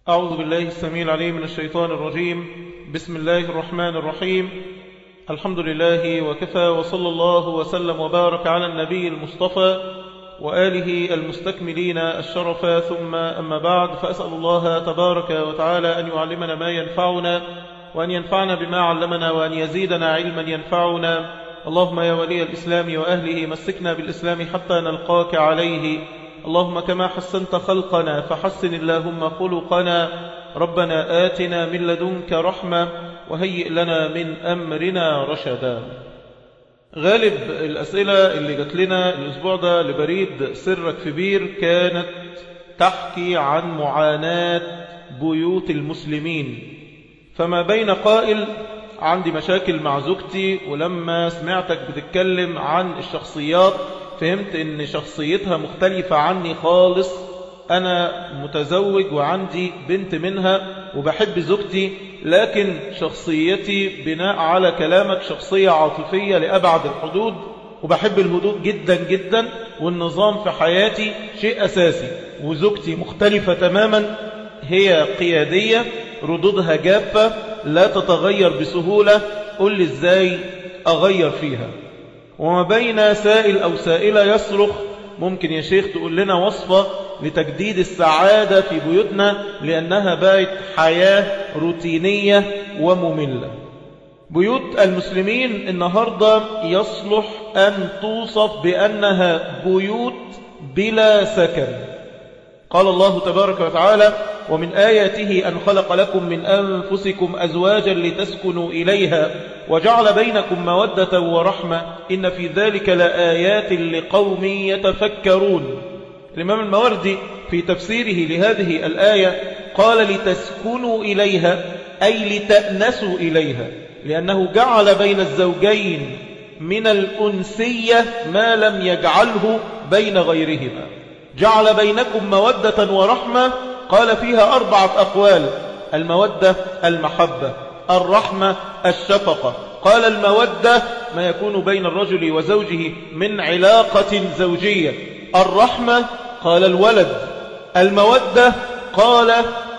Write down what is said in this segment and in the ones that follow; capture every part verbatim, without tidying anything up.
أعوذ بالله السميع العليم من الشيطان الرجيم. بسم الله الرحمن الرحيم. الحمد لله وكفى، وصلى الله وسلم وبارك على النبي المصطفى وآله المستكملين الشرفا، ثم أما بعد، فأسأل الله تبارك وتعالى أن يعلمنا ما ينفعنا، وأن ينفعنا بما علمنا، وأن يزيدنا علما ينفعنا. اللهم يا ولي الإسلام وأهله مسكنا بالإسلام حتى نلقاك عليه. اللهم كما حسنت خلقنا فحسن اللهم خلقنا. ربنا آتنا من لدنك رحمة وهيئ لنا من أمرنا رشدا. غالب الأسئلة اللي جات لنا الأسبوع ده لبريد سرك في بير كانت تحكي عن معاناة بيوت المسلمين، فما بين قائل عندي مشاكل مع زوجتي، ولما سمعتك بتتكلم عن الشخصيات فهمت ان شخصيتها مختلفة عني خالص. انا متزوج وعندي بنت منها وبحب زوجتي، لكن شخصيتي بناء على كلامك شخصية عاطفية لأبعد الحدود، وبحب الهدوء جدا جدا، والنظام في حياتي شيء أساسي. وزوجتي مختلفة تماما، هي قيادية، ردودها جافة، لا تتغير بسهولة. قل لي ازاي أغير فيها؟ وما بين سائل أو سائلة يصرخ، ممكن يا شيخ تقول لنا وصفة لتجديد السعادة في بيوتنا، لأنها بقت حياة روتينية ومملة. بيوت المسلمين النهاردة يصلح أن توصف بأنها بيوت بلا سكن. قال الله تبارك وتعالى: ومن آياته أن خلق لكم من أنفسكم أزواجا لتسكنوا إليها وجعل بينكم مودة ورحمة إن في ذلك لآيات لقوم يتفكرون. الإمام الماوردي في تفسيره لهذه الآية قال: لتسكنوا إليها أي لتأنسوا إليها، لأنه جعل بين الزوجين من الأنسية ما لم يجعله بين غيرهما. جعل بينكم مودة ورحمة، قال فيها أربعة أقوال: المودة المحبة، الرحمة الشفقة. قال المودة ما يكون بين الرجل وزوجه من علاقة زوجية. الرحمة قال الولد. المودة قال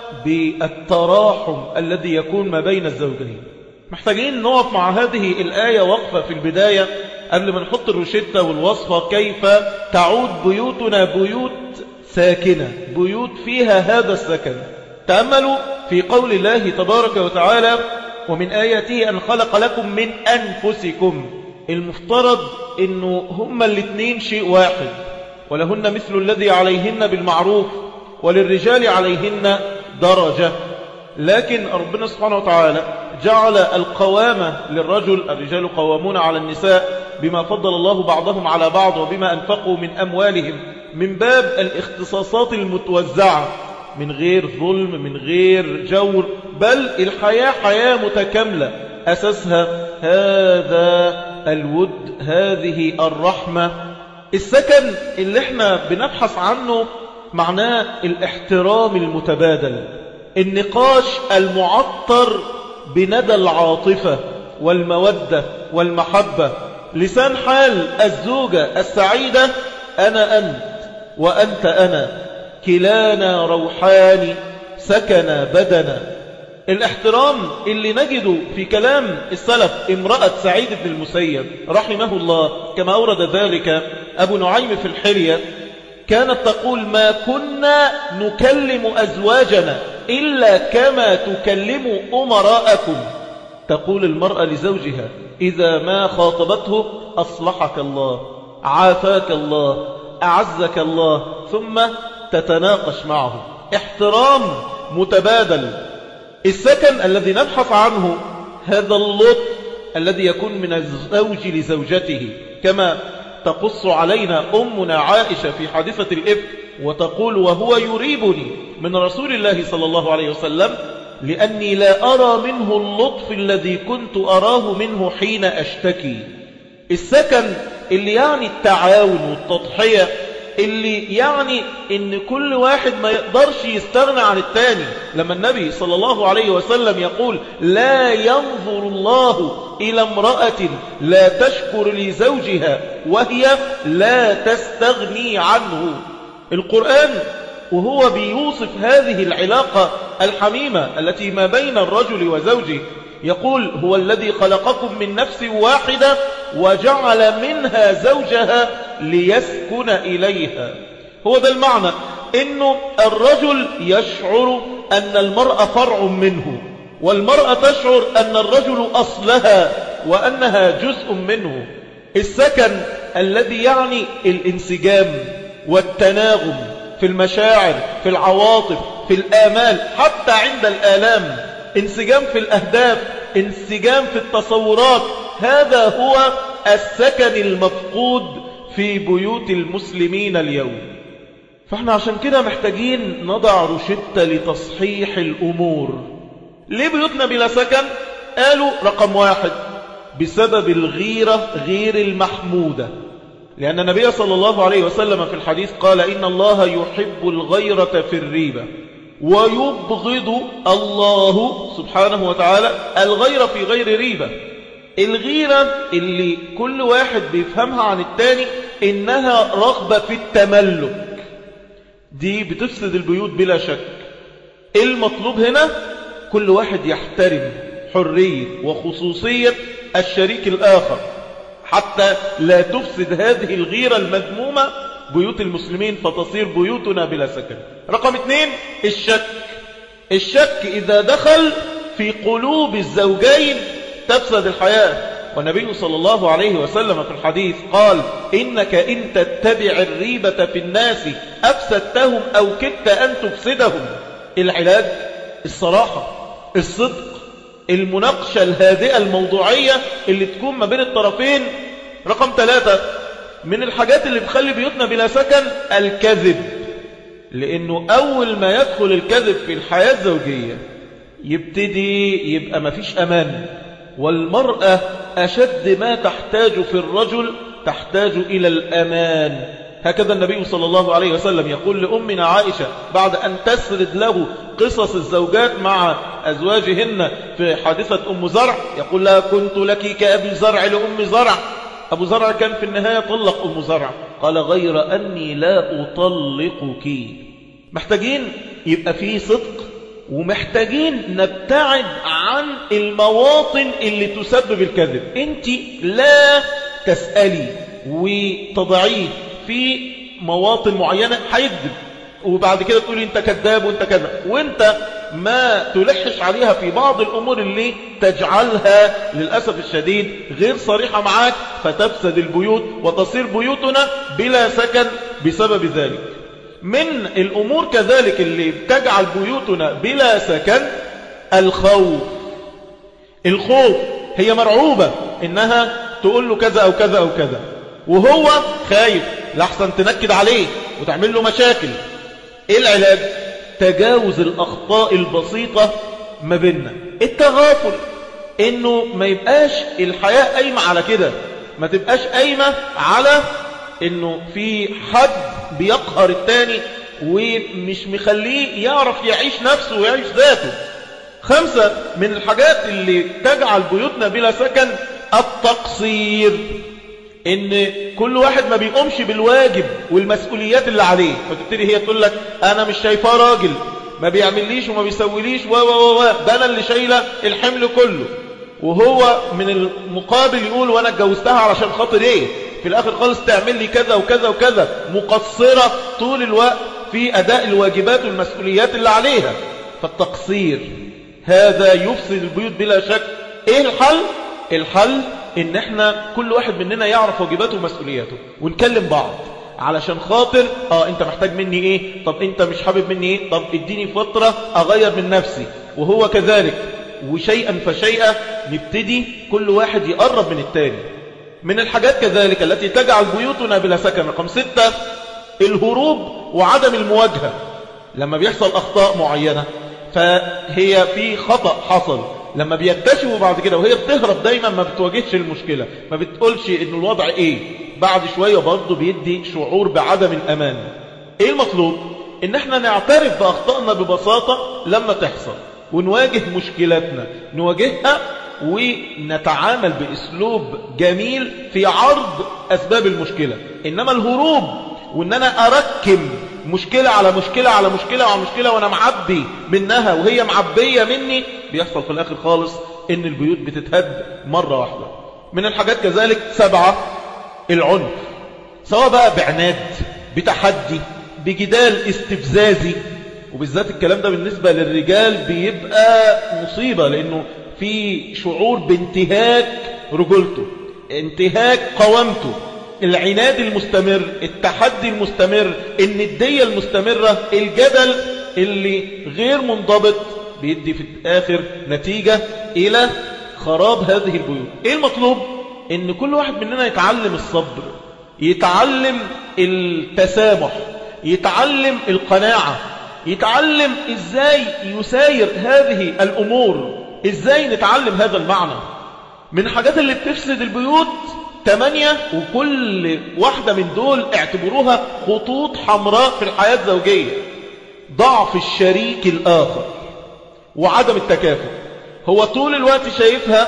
بالتراحم الذي يكون ما بين الزوجين. محتاجين نقف مع هذه الآية وقفة في البداية قبل ما نحط الروشتة والوصفة كيف تعود بيوتنا بيوت ساكنة، بيوت فيها هذا السكن. تأملوا في قول الله تبارك وتعالى: ومن آياته أن خلق لكم من أنفسكم. المفترض أنه هما الاثنين شيء واحد، ولهن مثل الذي عليهن بالمعروف وللرجال عليهن درجة. لكن ربنا سبحانه وتعالى جعل القوامة للرجل، الرجال قوامون على النساء بما فضل الله بعضهم على بعض وبما أنفقوا من أموالهم، من باب الاختصاصات المتوزعة، من غير ظلم، من غير جور، بل الحياة حياة متكاملة أساسها هذا الود، هذه الرحمة. السكن اللي احنا بنبحث عنه معناه الاحترام المتبادل، النقاش المعطر بندى العاطفة والمودة والمحبة. لسان حال الزوجة السعيدة: أنا أنت وأنت أنا، كلانا روحان سكن بدنا. الاحترام اللي نجده في كلام السلف. امرأة سعيد بن المسيب رحمه الله كما أورد ذلك أبو نعيم في الحلية كانت تقول: ما كنا نكلم أزواجنا إلا كما تكلم أمراءكم. تقول المرأة لزوجها إذا ما خاطبته: أصلحك الله، عافاك الله، أعزك الله، ثم تتناقش معه. احترام متبادل. السكن الذي نبحث عنه هذا اللطف الذي يكون من الزوج لزوجته، كما تقص علينا أمنا عائشة في حادثة الإفك وتقول: وهو يريبني من رسول الله صلى الله عليه وسلم لأني لا أرى منه اللطف الذي كنت أراه منه حين أشتكي. السكن اللي يعني التعاون والتضحية، اللي يعني ان كل واحد ما يقدرش يستغنى عن التاني. لما النبي صلى الله عليه وسلم يقول: لا ينظر الله إلى امرأة لا تشكر لزوجها وهي لا تستغني عنه. القرآن وهو بيوصف هذه العلاقة الحميمة التي ما بين الرجل وزوجه. يقول هو الذي خلقكم من نفس واحدة وجعل منها زوجها ليسكن إليها. هو ده المعنى، إنه الرجل يشعر أن المرأة فرع منه، والمرأة تشعر أن الرجل أصلها وأنها جزء منه. السكن الذي يعني الانسجام والتناغم في المشاعر، في العواطف، في الآمال، حتى عند الآلام، انسجام في الأهداف، انسجام في التصورات. هذا هو السكن المفقود في بيوت المسلمين اليوم. فاحنا عشان كده محتاجين نضع روشتة لتصحيح الأمور. ليه بيوتنا بلا سكن؟ قالوا رقم واحد بسبب الغيرة غير المحمودة، لأن النبي صلى الله عليه وسلم في الحديث قال إن الله يحب الغيرة في الريبة ويبغض الله سبحانه وتعالى الغيرة في غير ريبة. الغيرة اللي كل واحد بيفهمها عن التاني إنها رغبة في التملك، دي بتفسد البيوت بلا شك. المطلوب هنا كل واحد يحترم حرية وخصوصية الشريك الآخر حتى لا تفسد هذه الغيرة المذمومة بيوت المسلمين فتصير بيوتنا بلا سكن. رقم اثنين الشك. الشك إذا دخل في قلوب الزوجين تفسد الحياة. والنبي صلى الله عليه وسلم في الحديث قال إنك إن تتبع الريبة في الناس أفسدتهم أو كدت أن تفسدهم. العلاج الصراحة، الصدق، المناقشة الهادئة الموضوعية اللي تكون ما بين الطرفين. رقم ثلاثة من الحاجات اللي بتخلي بيوتنا بلا سكن الكذب، لأنه أول ما يدخل الكذب في الحياة الزوجية يبتدي يبقى ما فيش أمان. والمرأة أشد ما تحتاج في الرجل تحتاج إلى الأمان. هكذا النبي صلى الله عليه وسلم يقول لأمنا عائشة بعد أن تسرد له قصص الزوجات مع أزواجهن في حادثة أم زرع، يقول لها كنت لك كأبي زرع لأم زرع. أبو زرع كان في النهاية طلق أم زرع، قال غير أني لا أطلقك. محتاجين يبقى فيه صدق، ومحتاجين نبتعد عن المواطن اللي تسبب الكذب. انت لا تسألي وتضعيه في مواطن معينة هيكذب، وبعد كده تقولي انت كذاب وانت كذا، وانت ما تلحش عليها في بعض الأمور اللي تجعلها للأسف الشديد غير صريحة معاك فتفسد البيوت وتصير بيوتنا بلا سكن بسبب ذلك. من الأمور كذلك اللي تجعل بيوتنا بلا سكن الخوف. الخوف هي مرعوبة إنها تقول له كذا أو كذا أو كذا، وهو خايف لحسن تنكد عليه وتعمل له مشاكل. إيه العلاج؟ تجاوز الأخطاء البسيطة ما بيننا، التغافل، إنه ما يبقاش الحياة قايمة على كده، ما تبقاش قايمة على إنه في حد بيقهر التاني ومش مخليه يعرف يعيش نفسه ويعيش ذاته. خمسة من الحاجات اللي تجعل بيوتنا بلا سكن التقصير، ان كل واحد ما بيقومش بالواجب والمسؤوليات اللي عليه، فتبتدي هي تقول لك انا مش شايفاه راجل، ما بيعمليش وما بيسويليش و و و ده انا اللي شايله الحمل كله، وهو من المقابل يقول وانا اتجوزتها علشان خاطر ايه، في الاخر خالص تعمل لي كذا وكذا وكذا، مقصرة طول الوقت في اداء الواجبات والمسؤوليات اللي عليها. فالتقصير هذا يفسد البيوت بلا شك. ايه الحل؟ الحل ان احنا كل واحد مننا يعرف واجباته ومسؤولياته ونكلم بعض علشان خاطر اه انت محتاج مني ايه، طب انت مش حابب مني ايه، طب اديني فترة اغير من نفسي، وهو كذلك، وشيئا فشيئا نبتدي كل واحد يقرب من التاني. من الحاجات كذلك التي تجعل بيوتنا بلا سكن رقم ستة الهروب وعدم المواجهة. لما بيحصل اخطاء معينة فهي في خطأ حصل، لما بيكتشفوا بعد كده وهي بتهرب دايما ما بتواجهش المشكلة، ما بتقولش انه الوضع ايه، بعد شوية برضه بيدي شعور بعدم الامان. ايه المطلوب؟ ان احنا نعترف باخطائنا ببساطة لما تحصل ونواجه مشكلاتنا، نواجهها ونتعامل باسلوب جميل في عرض اسباب المشكلة. انما الهروب وان انا اركم مشكلة على مشكلة على مشكلة على مشكلة وأنا معبي منها وهي معبية مني، بيحصل في الآخر خالص إن البيوت بتتهد مرة واحدة. من الحاجات كذلك سبعة، العنف، سواء بقى بعناد، بتحدي، بجدال استفزازي. وبالذات الكلام ده بالنسبة للرجال بيبقى مصيبة، لأنه في شعور بانتهاك رجولته، انتهاك قوامته، العناد المستمر، التحدي المستمر، الندية المستمرة، الجدل اللي غير منضبط، بيدي في الآخر نتيجة إلى خراب هذه البيوت. إيه المطلوب؟ إن كل واحد مننا يتعلم الصبر، يتعلم التسامح، يتعلم القناعة، يتعلم إزاي يساير هذه الأمور، إزاي نتعلم هذا المعنى. من الحاجات اللي بتفسد البيوت ثمانية، وكل واحدة من دول اعتبروها خطوط حمراء في الحياة الزوجية: ضعف الشريك الآخر وعدم التكافؤ. هو طول الوقت شايفها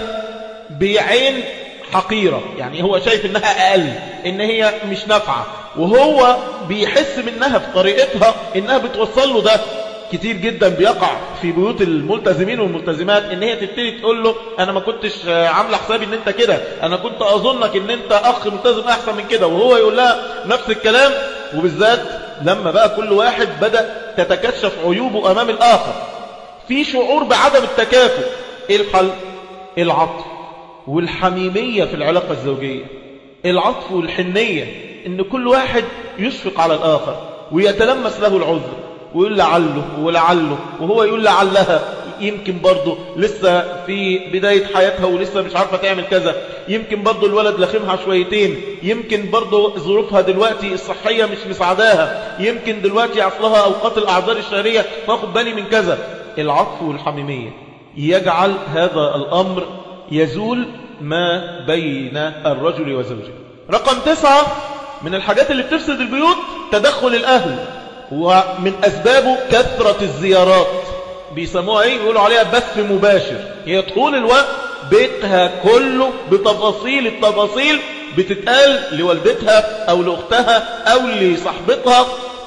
بعين حقيرة، يعني هو شايف انها اقل، ان هي مش نافعة، وهو بيحس منها في طريقتها انها بتوصل له ده. كتير جدا بيقع في بيوت الملتزمين والملتزمات ان هي تبتدي تقول له انا ما كنتش عامله حسابي ان انت كده، انا كنت اظنك ان انت اخ ملتزم احسن من كده، وهو يقول لها نفس الكلام. وبالذات لما بقى كل واحد بدأ تتكشف عيوبه امام الاخر، في شعور بعدم التكافؤ. ايه الحل؟ العطف والحميمية في العلاقة الزوجية، العطف والحنية، ان كل واحد يشفق على الاخر ويتلمس له العذر ويقول لعله ولعله، وهو يقول لعلها، يمكن برضه لسه في بداية حياتها ولسه مش عارفة تعمل كذا، يمكن برضه الولد لخمها شويتين، يمكن برضه ظروفها دلوقتي الصحية مش مساعداها، يمكن دلوقتي عصلها أوقات الأعذار الشهرية فاخد بالي من كذا. العطف والحميمية يجعل هذا الأمر يزول ما بين الرجل وزوجه. رقم تسعة من الحاجات اللي بتفسد البيوت تدخل الأهل، ومن أسبابه كثرة الزيارات. بيسموها ايه؟ يقولوا عليها بث مباشر. هي طول الوقت بيتها كله بتفاصيل التفاصيل بتتقال لوالدتها أو لأختها أو لصاحبتها.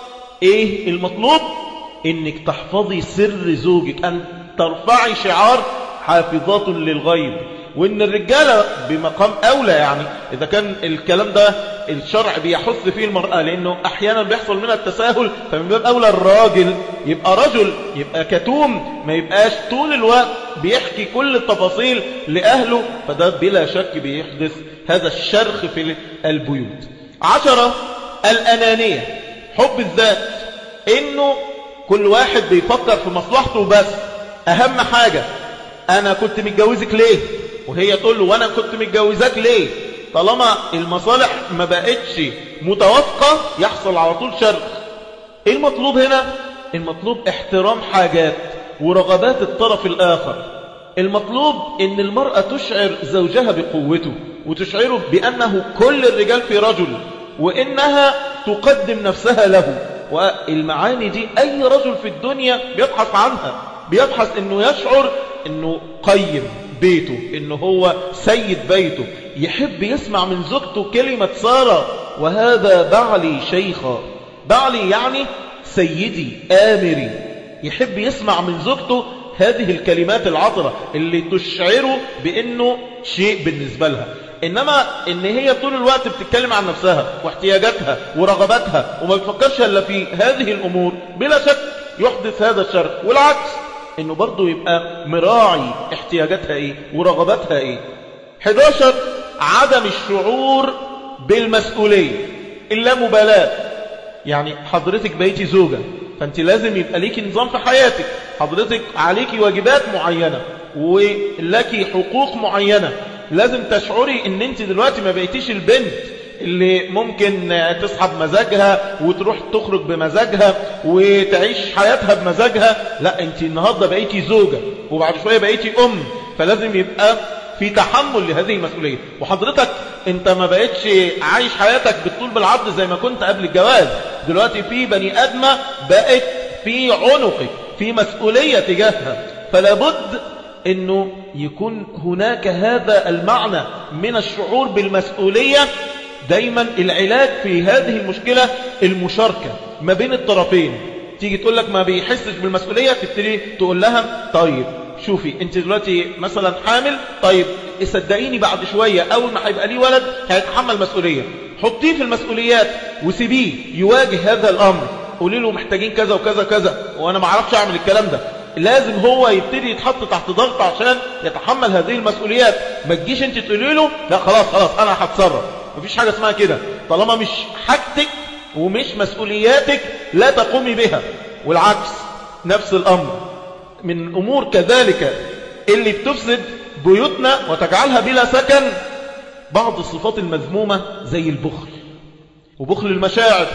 ايه المطلوب؟ انك تحفظي سر زوجك، ان ترفعي شعار حافظات للغيب. وان الرجالة بمقام اولى، يعني اذا كان الكلام ده الشرع بيحث فيه المرأة، لانه احيانا بيحصل منها التساهل، فمن باب اولى الراجل يبقى رجل، يبقى كتوم، ما يبقاش طول الوقت بيحكي كل التفاصيل لأهله، فده بلا شك بيحدث هذا الشرخ في البيوت. عشرة، الأنانية، حب الذات، انه كل واحد بيفكر في مصلحته بس. اهم حاجة انا كنت متجوزك ليه، وهي تقول له وانا كنت متجوزك ليه. طالما المصالح ما بقتش متوافقة يحصل على طول شرخ. ايه المطلوب هنا؟ المطلوب احترام حاجات ورغبات الطرف الآخر. المطلوب ان المرأة تشعر زوجها بقوته، وتشعره بأنه كل الرجال في رجل، وإنها تقدم نفسها له. والمعاني دي أي رجل في الدنيا بيبحث عنها، بيبحث انه يشعر انه قيم بيته، انه هو سيد بيته، يحب يسمع من زوجته كلمة سارة وهذا بعلي شيخا. بعلي يعني سيدي آمري، يحب يسمع من زوجته هذه الكلمات العطرة اللي تشعره بأنه شيء بالنسبة لها. إنما إن هي طول الوقت بتتكلم عن نفسها واحتياجاتها ورغباتها وما بتفكرش إلا في هذه الأمور، بلا شك يحدث هذا الشرخ. والعكس إنه برضو يبقى مراعي احتياجاتها إيه ورغباتها إيه. حداشر، عدم الشعور بالمسؤولية، اللامبالاة. يعني حضرتك بقيتي زوجة، فأنت لازم يبقى ليكي نظام في حياتك، حضرتك عليكي واجبات معينة ولكي حقوق معينة. لازم تشعري ان انت دلوقتي ما بقيتيش البنت اللي ممكن تسحب مزاجها وتروح تخرج بمزاجها وتعيش حياتها بمزاجها. لا، انت النهاردة بقيتي زوجة، وبعد شوية بقيتي ام، فلازم يبقى في تحمل لهذه المسؤولية. وحضرتك انت ما بقيتش عايش حياتك بالطول بالعرض زي ما كنت قبل الجواز. دلوقتي في بني ادمة بقت في عنقك، في مسؤولية تجاهها، فلا بد انه يكون هناك هذا المعنى من الشعور بالمسؤولية. دايما العلاج في هذه المشكلة المشاركة ما بين الطرفين. تيجي تقول لك ما بيحسش بالمسؤولية، تبتدي تقول لها طيب شوفي انت دلوقتي مثلا حامل، طيب صدقيني بعد شوية اول ما هيبقى ليه ولد هيتحمل مسؤولية، حطيه في المسؤوليات وسيبيه يواجه هذا الامر، قولي له محتاجين كذا وكذا كذا وانا ما اعرفش اعمل الكلام ده. لازم هو يبتدي يتحط تحت ضغط عشان يتحمل هذه المسؤوليات. ما تجيش انت تقولي له لا خلاص خلاص انا هتصرف. مفيش حاجة اسمها كده، طالما مش حاجتك ومش مسؤولياتك لا تقومي بها. والعكس نفس الامر من امور كذلك اللي بتفسد بيوتنا وتجعلها بلا سكن بعض الصفات المذمومة زي البخل وبخل المشاعر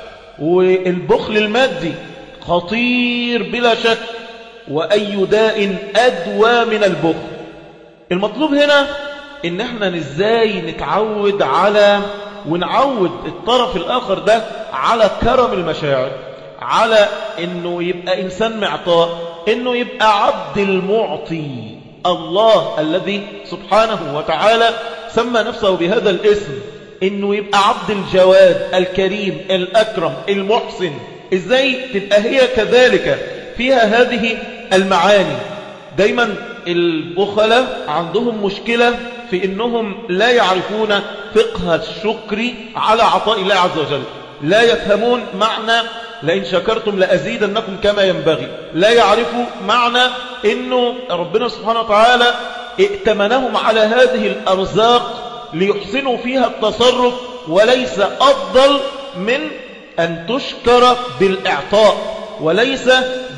والبخل المادي، خطير بلا شك، وأي داء أدوى من البخل. المطلوب هنا إن احنا ازاي نتعود على ونعود الطرف الآخر ده على كرم المشاعر، على إنه يبقى إنسان معطاء، إنه يبقى عبد المعطي. الله الذي سبحانه وتعالى سمى نفسه بهذا الاسم، إنه يبقى عبد الجواد الكريم الأكرم المحسن. إزاي تبقى هي كذلك فيها هذه المعاني؟ دايما البخلاء عندهم مشكلة في إنهم لا يعرفون فقه الشكر على عطاء الله عز وجل، لا يفهمون معنى لئن شكرتم لأزيدنكم كما ينبغي، لا يعرفوا معنى إنه ربنا سبحانه وتعالى ائتمنهم على هذه الأرزاق ليحسنوا فيها التصرف، وليس أفضل من أن تشكر بالإعطاء وليس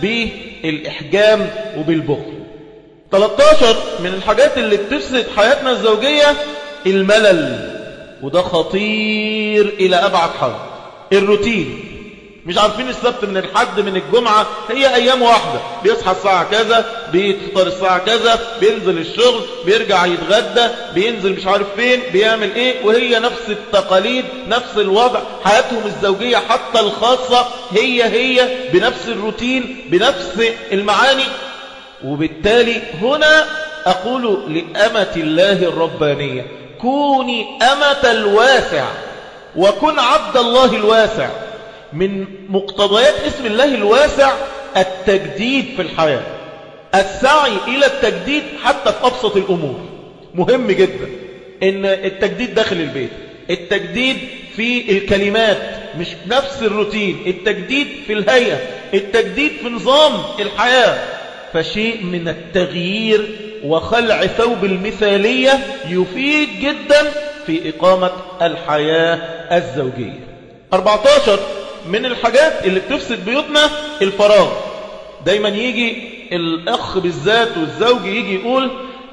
بالإحجام وبالبخل. ثلاثة عشر من الحاجات اللي بتفسد حياتنا الزوجية الملل، وده خطير إلى أبعد حد. الروتين، مش عارفين السبت من الحد من الجمعة هي أيام واحدة، بيصحى الساعة كذا، بيفطر الساعة كذا، بينزل الشغل، بيرجع يتغدى، بينزل مش عارف فين، بيعمل ايه، وهي نفس التقاليد نفس الوضع. حياتهم الزوجية حتى الخاصة هي هي بنفس الروتين بنفس المعاني. وبالتالي هنا أقول لأمة الله الربانية كوني أمة الواسع وكن عبد الله الواسع. من مقتضيات اسم الله الواسع التجديد في الحياة، السعي إلى التجديد حتى في أبسط الأمور. مهم جدا إن التجديد داخل البيت، التجديد في الكلمات مش نفس الروتين، التجديد في الهيئة، التجديد في نظام الحياة. فشيء من التغيير وخلع ثوب المثالية يفيد جدا في إقامة الحياة الزوجية. أربعة عشر من الحاجات اللي بتفسد بيوتنا الفراغ. دايما يجي الأخ بالذات والزوج يجي يقول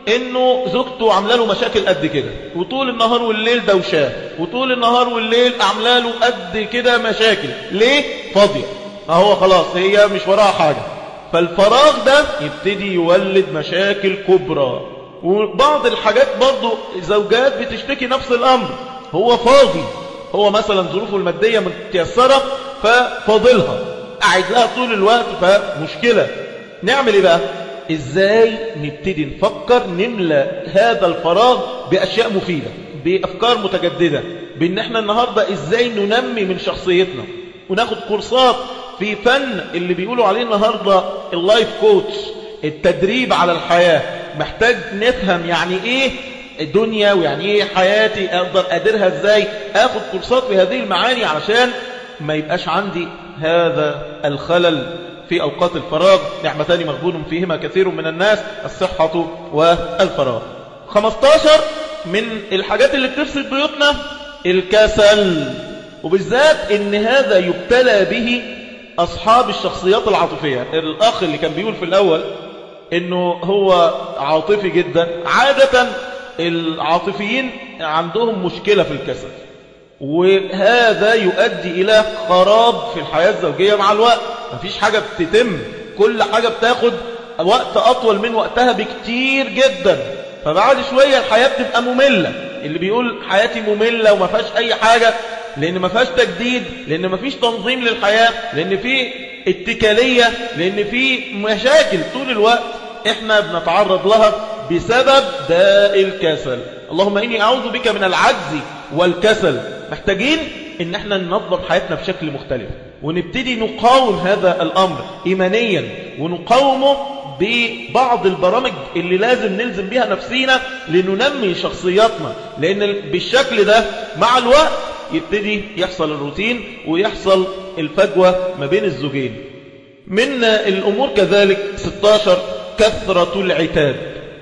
إنه زوجته عامله له مشاكل قد كده، وطول النهار والليل دوشاه، وطول النهار والليل عامله له قد كده مشاكل. ليه؟ فاضية، ما هو خلاص هي مش وراها حاجة. فالفراغ ده يبتدي يولد مشاكل كبرى. وبعض الحاجات برضو زوجات بتشتكي نفس الأمر، هو فاضي، هو مثلا ظروفه المادية متيسرة ففاضلها، قاعد لها طول الوقت، فمشكلة. نعمل ايه بقى؟ ازاي نبتدي نفكر نملى هذا الفراغ بأشياء مفيدة، بأفكار متجددة، بان احنا النهاردة ازاي ننمي من شخصيتنا، وناخد كورسات في فن اللي بيقولوا عليه النهاردة اللايف كوتش، التدريب على الحياة. محتاج نفهم يعني ايه الدنيا ويعني ايه حياتي، اقدر اديرها ازاي، اخد كورسات في هذه المعاني علشان ما يبقاش عندي هذا الخلل في اوقات الفراغ. نعمتان مغبون فيهما كثير من الناس، الصحة والفراغ. خمسة عشر من الحاجات اللي بتفسد بيوتنا الكسل، وبالذات ان هذا يبتلى به اصحاب الشخصيات العاطفية. الاخ اللي كان بيقول في الاول انه هو عاطفي جدا، عادة العاطفيين عندهم مشكلة في الكسل، وهذا يؤدي إلى خراب في الحياة الزوجية مع الوقت. مفيش حاجة بتتم، كل حاجة بتاخد وقت أطول من وقتها بكتير جدا، فبعد شوية الحياة بتبقى مملة. اللي بيقول حياتي مملة وما فيهاش أي حاجة، لأن ما فيهاش تجديد، لأن ما فيش تنظيم للحياة، لأن في اتكالية، لأن في مشاكل طول الوقت احنا بنتعرض لها بسبب داء الكسل. اللهم إني أعوذ بك من العجز والكسل. محتاجين ان احنا ننظم حياتنا بشكل مختلف، ونبتدي نقاوم هذا الامر ايمانيا، ونقاومه ببعض البرامج اللي لازم نلزم بها نفسينا لننمي شخصياتنا، لان بالشكل ده مع الوقت يبتدي يحصل الروتين ويحصل الفجوة ما بين الزوجين. من الامور كذلك ستاشر كثرة العتاب،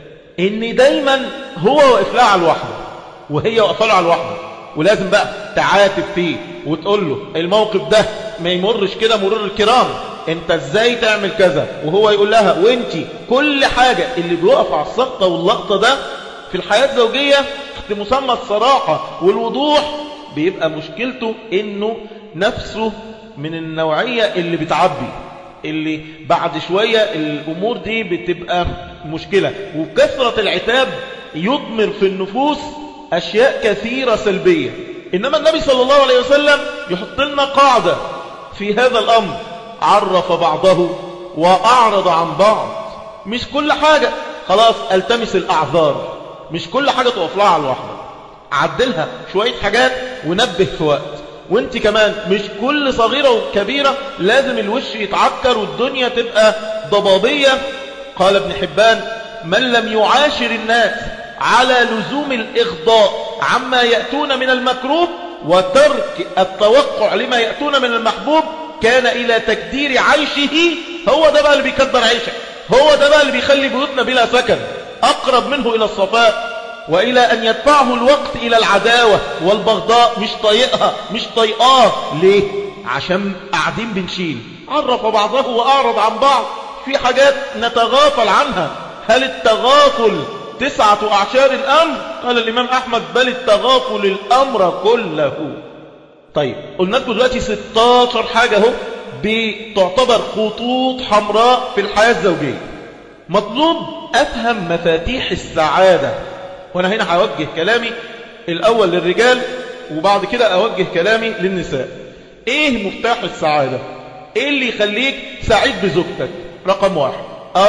ان دايما هو واقف لها على الوحدة وهي واقفة له على الوحدة، ولازم بقى تعاتب فيه وتقول له الموقف ده ما يمرش كده مرور الكرام، انت ازاي تعمل كذا، وهو يقول لها وانتي. كل حاجة اللي بيوقف على السقطة واللقطة ده في الحياة الزوجية تحت مسمى الصراحة والوضوح بيبقى مشكلته انه نفسه من النوعية اللي بتعبي، اللي بعد شوية الامور دي بتبقى مشكلة. وكثرة العتاب يضمر في النفوس اشياء كثيرة سلبية، انما النبي صلى الله عليه وسلم يحط لنا قاعدة في هذا الامر، عرف بعضه واعرض عن بعض. مش كل حاجة خلاص التمس الاعذار، مش كل حاجة تقف لها على الوحدة، عدلها شوية حاجات ونبه في وقت. وانت كمان مش كل صغيرة وكبيرة لازم الوش يتعكر والدنيا تبقى ضبابية. قال ابن حبان من لم يعاشر الناس على لزوم الإغضاء عما يأتون من المكروه وترك التوقع لما يأتون من المحبوب كان إلى تكدير عيشه. هو ده بقى اللي بيكدر عيشك، هو ده بقى اللي بيخلي بيوتنا بلا سكن، أقرب منه إلى الصفاء، وإلى أن يدفعه الوقت إلى العداوة والبغضاء. مش طايقها مش طايقاه ليه؟ عشان قاعدين بنشيل. عرف بعضه وأعرض عن بعض. في حاجات نتغافل عنها. هل التغافل تسعة أعشار الأمر؟ قال الإمام أحمد بل التغافل الأمر كله. طيب قلنا لكم دلوقتي ستاشر حاجة اهو بتعتبر خطوط حمراء في الحياة الزوجية. مطلوب أفهم مفاتيح السعادة، وأنا هنا هوجه كلامي الأول للرجال وبعد كده أوجه كلامي للنساء. إيه مفتاح السعادة؟ إيه اللي يخليك سعيد بزوجتك؟ رقم واحد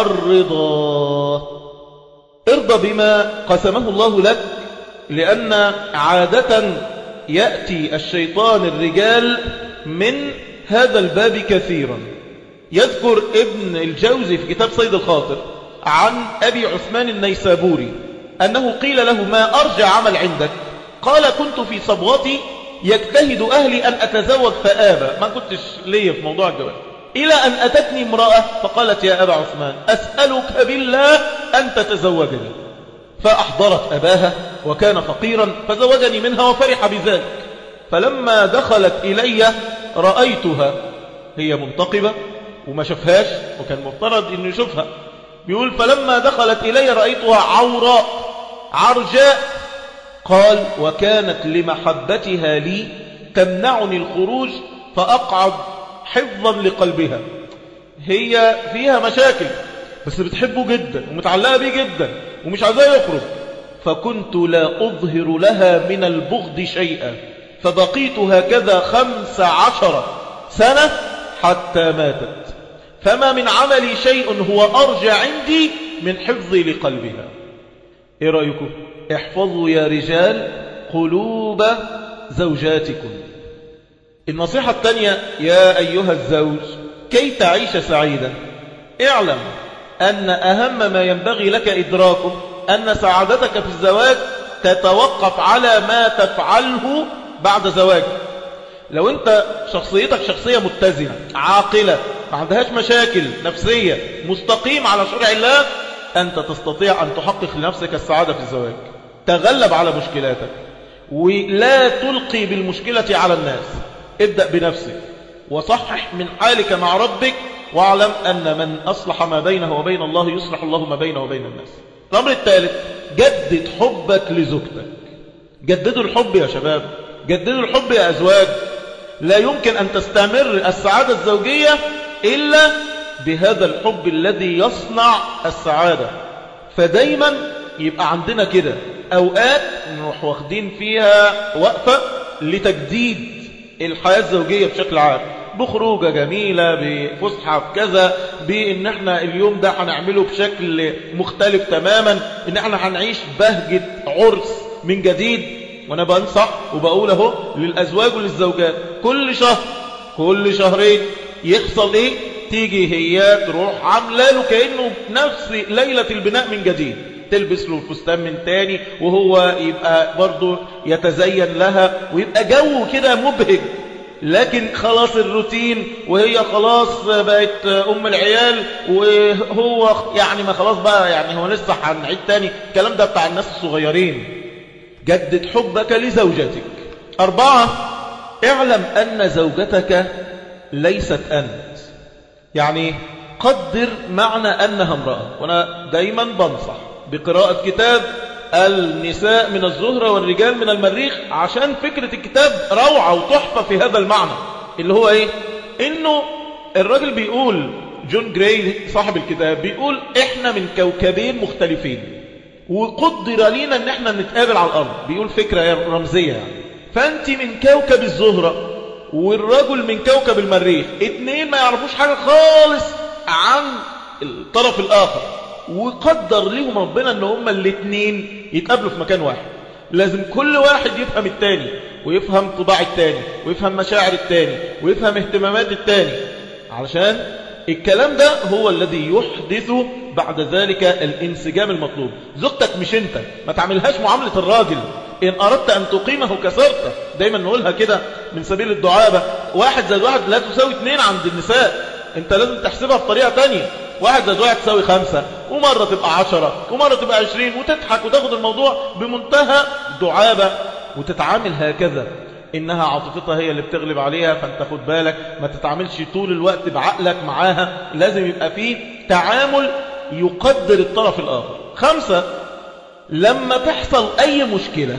الرضا. ارضى بما قسمه الله لك، لأن عادة يأتي الشيطان الرجال من هذا الباب كثيرا. يذكر ابن الجوزي في كتاب صيد الخاطر عن أبي عثمان النيسابوري أنه قيل له ما أرجع عمل عندك؟ قال كنت في صبغتي يجتهد أهلي أن أتزوج فآبى، ما كنتش لي في موضوع الجواز، إلى أن أتتني امرأة فقالت يا أبا عثمان أسألك بالله أن تتزوجني، فأحضرت أباها وكان فقيرا فزوجني منها وفرح بذلك. فلما دخلت إلي رأيتها هي منتقبة وما شفهاش، وكان مفترض أن يشوفها. بيقول فلما دخلت إلي رأيتها عوراء عرجاء. قال وكانت لمحبتها لي تمنعني الخروج فأقعد حفظا لقلبها. هي فيها مشاكل بس بتحبه جدا ومتعلقة بيه جدا ومش عايزاه يخرج، فكنت لا أظهر لها من البغض شيئا، فبقيت هكذا خمس عشر سنة حتى ماتت، فما من عملي شيء هو أرجى عندي من حفظي لقلبها. ايه رأيكم؟ احفظوا يا رجال قلوب زوجاتكم. النصيحة الثانية يا أيها الزوج كي تعيش سعيدا اعلم أن أهم ما ينبغي لك إدراكه أن سعادتك في الزواج تتوقف على ما تفعله بعد زواجك. لو أنت شخصيتك شخصية متزنة عاقلة ما عندهاش مشاكل نفسية مستقيم على شرع الله، أنت تستطيع أن تحقق لنفسك السعادة في الزواج. تغلب على مشكلاتك ولا تلقي بالمشكلة على الناس، ابدأ بنفسك وصحح من حالك مع ربك، واعلم أن من أصلح ما بينه وبين الله يصلح الله ما بينه وبين الناس. الأمر الثالث جدد حبك لزوجتك. جددوا الحب يا شباب، جددوا الحب يا أزواج. لا يمكن أن تستمر السعادة الزوجية إلا بهذا الحب الذي يصنع السعادة. فدايما يبقى عندنا كده أوقات نروح واخدين فيها وقفة لتجديد الحياة الزوجية بشكل عام، بخروجة جميلة، بفسحة بكذا، بإن احنا اليوم ده هنعمله بشكل مختلف تماما، إن احنا هنعيش بهجة عرس من جديد. وانا بنصح وبقول اهو للازواج وللزوجات كل شهر كل شهرين يحصل ايه؟ تيجي هي تروح عامله له كانه نفس ليله البناء من جديد، تلبس له الفستان من تاني وهو يبقى برضه يتزين لها ويبقى جو كده مبهج. لكن خلاص الروتين وهي خلاص بقت ام العيال وهو يعني ما خلاص بقى يعني هو لسه هنعيد تاني الكلام ده بتاع الناس الصغيرين. جدد حبك لزوجتك. أربعة، اعلم أن زوجتك ليست أنت. يعني قدر معنى أنها امرأة. وأنا دايما بنصح بقراءة كتاب النساء من الزهرة والرجال من المريخ، عشان فكرة الكتاب روعة وتحفة في هذا المعنى اللي هو ايه؟ انه الراجل بيقول، جون جراي صاحب الكتاب بيقول احنا من كوكبين مختلفين وقدر لينا ان احنا نتقابل على الارض. بيقول فكرة رمزية يعني. فانت من كوكب الزهرة والرجل من كوكب المريخ، اتنين ما يعرفوش حاجة خالص عن الطرف الاخر، وقدر ليهم ربنا ان هما الاتنين يتقابلوا في مكان واحد. لازم كل واحد يفهم التاني ويفهم طباع التاني ويفهم مشاعر التاني ويفهم اهتمامات التاني، علشان الكلام ده هو الذي يحدث بعد ذلك الانسجام المطلوب. زوجتك مش انت، ما تعملهاش معاملة الراجل. إن أردت أن تقيمه كسرته، دايما نقولها كده من سبيل الدعابة، واحد زائد واحد لا تساوي اتنين عند النساء، انت لازم تحسبها بطريقة تانية. واحد زائد واحد تساوي خمسة، ومرة تبقى عشرة، ومرة تبقى عشرين، وتضحك وتاخد الموضوع بمنتهى دعابة وتتعامل هكذا. إنها عاطفتها هي اللي بتغلب عليها، فانت خد بالك ما تتعاملش طول الوقت بعقلك معاها، لازم يبقى فيه تعامل يقدر الطرف الآخر. خمسة، لما تحصل أي مشكلة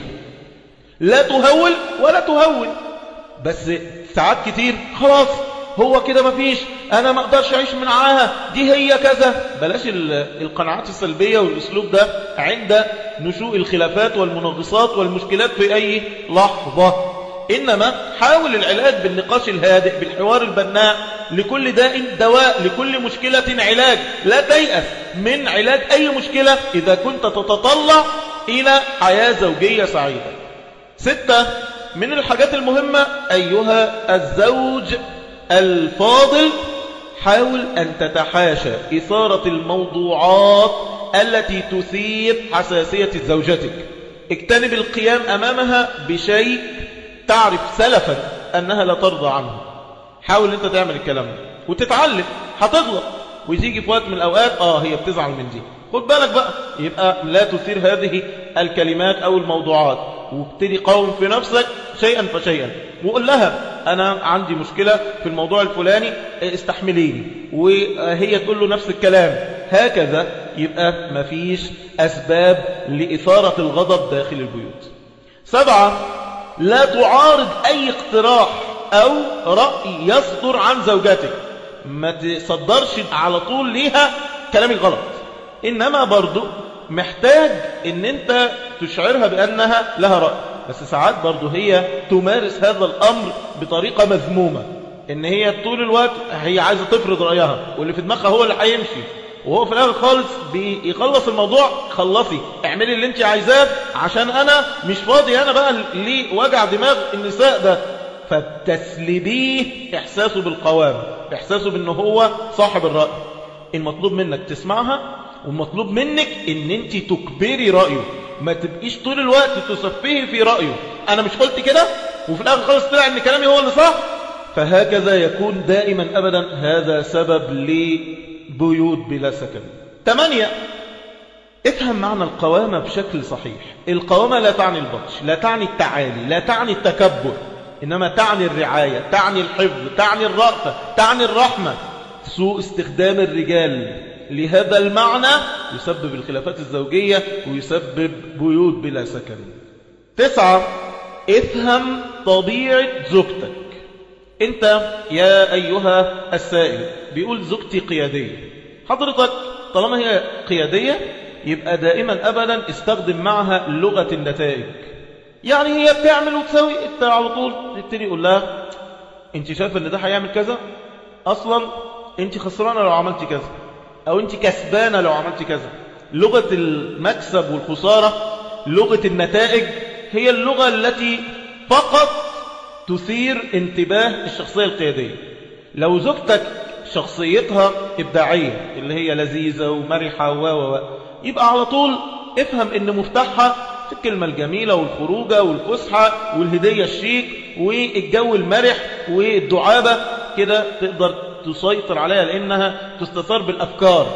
لا تهول ولا تهول. بس ساعات كتير خلاص هو كده مفيش، أنا ما أقدرش أعيش من معاها، دي هي كذا. بلاش القناعات السلبية والأسلوب ده عند نشوء الخلافات والمنغصات والمشكلات في أي لحظة. إنما حاول العلاج بالنقاش الهادئ، بالحوار البناء. لكل داء دواء، لكل مشكلة علاج. لا تيأس من علاج أي مشكلة إذا كنت تتطلع إلى حياة زوجية سعيدة. ستة، من الحاجات المهمة أيها الزوج الفاضل، حاول أن تتحاشى إثارة الموضوعات التي تثير حساسية زوجتك. اجتنب القيام أمامها بشيء تعرف سلفا أنها لا ترضى عنه. حاول أنت تعمل الكلام ده وتتعلم. هتغلط ويجي في وقت من الأوقات آه هي بتزعل من دي، خد بالك بقى، يبقى لا تثير هذه الكلمات أو الموضوعات، وابتدي قوم في نفسك شيئا فشيئا وقول لها أنا عندي مشكلة في الموضوع الفلاني استحمليني، وهي تقول له نفس الكلام. هكذا يبقى مفيش أسباب لإثارة الغضب داخل البيوت. سبعة، لا تعارض أي اقتراح أو رأي يصدر عن زوجتك. ما تصدرش على طول ليها كلام الغلط، إنما برضو محتاج إن أنت تشعرها بأنها لها رأي. بس ساعات برضو هي تمارس هذا الأمر بطريقة مذمومة، إن هي طول الوقت هي عايزة تفرض رأيها، واللي في دماغها هو اللي هيمشي، وهو في الآخر خالص بيخلص الموضوع. خلصي اعملي اللي انت عايزاه عشان أنا مش فاضي أنا بقى لوجع دماغ النساء ده. فتسلبيه إحساسه بالقوام، إحساسه بأنه هو صاحب الرأي. المطلوب منك تسمعها، والمطلوب منك ان انت تكبري رأيه، ما تبقيش طول الوقت تسفهي في رأيه. انا مش قلت كده وفي الاخر خالص طلع ان كلامي هو اللي صح. فهكذا يكون دائما ابدا. هذا سبب لبيوت بلا سكن. ثمانية، افهم معنى القوامة بشكل صحيح. القوامة لا تعني البطش، لا تعني التعالي، لا تعني التكبر، إنما تعني الرعاية، تعني الحفظ، تعني الرأفة، تعني الرحمة. سوء استخدام الرجال لهذا المعنى يسبب الخلافات الزوجية ويسبب بيوت بلا سكن. تسعة، افهم طبيعة زوجتك. انت يا أيها السائل بيقول زوجتي قيادية. حضرتك طالما هي قيادية يبقى دائما أبدا استخدم معها لغة النتائج. يعني هي بتعمل وتسوي، انت على طول تبتدي يقول لها انت شايفه ان ده هيعمل كذا، اصلا انت خسرانه لو عملت كذا، او انت كسبانه لو عملت كذا. لغه المكسب والخساره، لغه النتائج هي اللغة التي فقط تثير انتباه الشخصية القيادية. لو زوجتك شخصيتها إبداعية اللي هي لذيذة ومرحة و و يبقى على طول افهم ان مفتاحها في الكلمة الجميلة والخروجة والفسحة والهدية الشيك والجو المرح والدعابة، كده تقدر تسيطر عليها لأنها تستثار بالأفكار.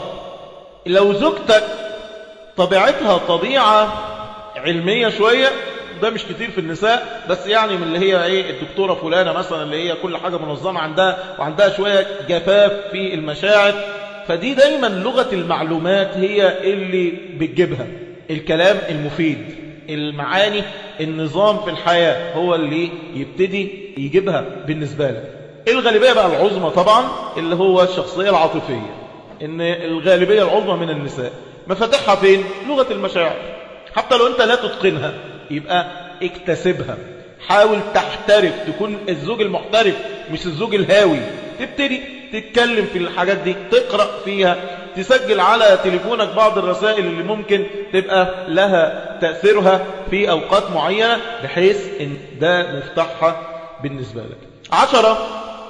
لو زوجتك طبيعتها طبيعة علمية شوية، ده مش كتير في النساء بس يعني من اللي هي ايه الدكتورة فلانة مثلا اللي هي كل حاجة منظمة عندها وعندها شوية جفاف في المشاعر، فدي دايما لغة المعلومات هي اللي بتجيبها، الكلام المفيد، المعاني، النظام في الحياة هو اللي يبتدي يجيبها بالنسبة لك. الغالبية بقى العظمى طبعا اللي هو الشخصية العاطفية، ان الغالبية العظمى من النساء مفاتيحها فين؟ لغة المشاعر. حتى لو انت لا تتقنها يبقى اكتسبها، حاول تحترف، تكون الزوج المحترف مش الزوج الهاوي. تبتدي تتكلم في الحاجات دي، تقرأ فيها، تسجل على تليفونك بعض الرسائل اللي ممكن تبقى لها تأثيرها في أوقات معينة بحيث ان ده مفتاحها بالنسبة لك. عشرة،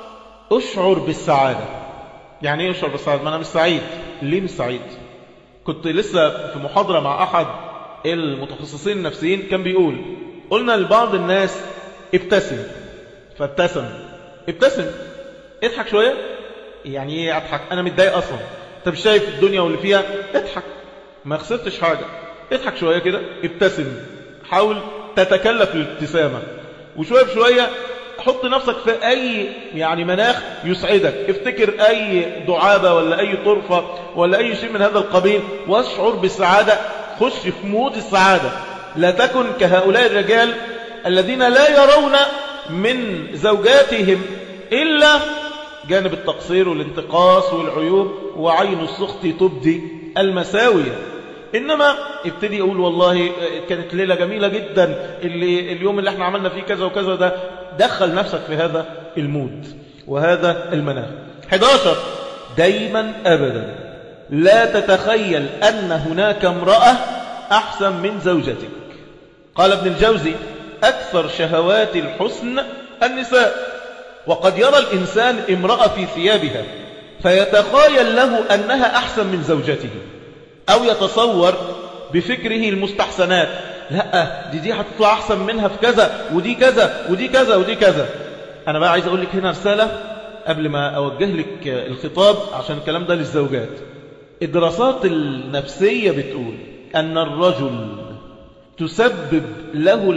اشعر بالسعادة. يعني ايه اشعر بالسعادة؟ ما انا مش سعيد. ليه مش سعيد؟ كنت لسه في محاضرة مع احد المتخصصين النفسيين كان بيقول، قلنا لبعض الناس ابتسم، فابتسم. ابتسم، اضحك شوية. يعني ايه اضحك؟ انا متضايق اصلا، انت مش شايف الدنيا واللي فيها؟ اضحك، ما خسرتش حاجة، اضحك شوية كده، ابتسم، حاول تتكلف الابتسامة، وشوية بشوية حط نفسك في أي يعني مناخ يسعدك، افتكر أي دعابة ولا أي طرفة ولا أي شيء من هذا القبيل واشعر بالسعادة، خش في مود السعادة. لا تكن كهؤلاء الرجال الذين لا يرون من زوجاتهم إلا جانب التقصير والانتقاص والعيوب، وعين السخط تبدي المساوية. إنما ابتدي يقول والله كانت ليلة جميلة جدا، اللي اليوم اللي احنا عملنا فيه كذا وكذا، ده دخل نفسك في هذا المود وهذا المناخ. حداشر، دايما أبدا لا تتخيل أن هناك امرأة أحسن من زوجتك. قال ابن الجوزي أكثر شهوات الحسن النساء، وقد يرى الإنسان امرأة في ثيابها فيتخيل له أنها أحسن من زوجته، أو يتصور بفكره المستحسنات، لا دي دي هتطلع أحسن منها في كذا ودي كذا ودي كذا ودي كذا. أنا بقى عايز أقول لك هنا رسالة قبل ما أوجه لك الخطاب، عشان الكلام ده للزوجات. الدراسات النفسية بتقول أن الرجل تسبب له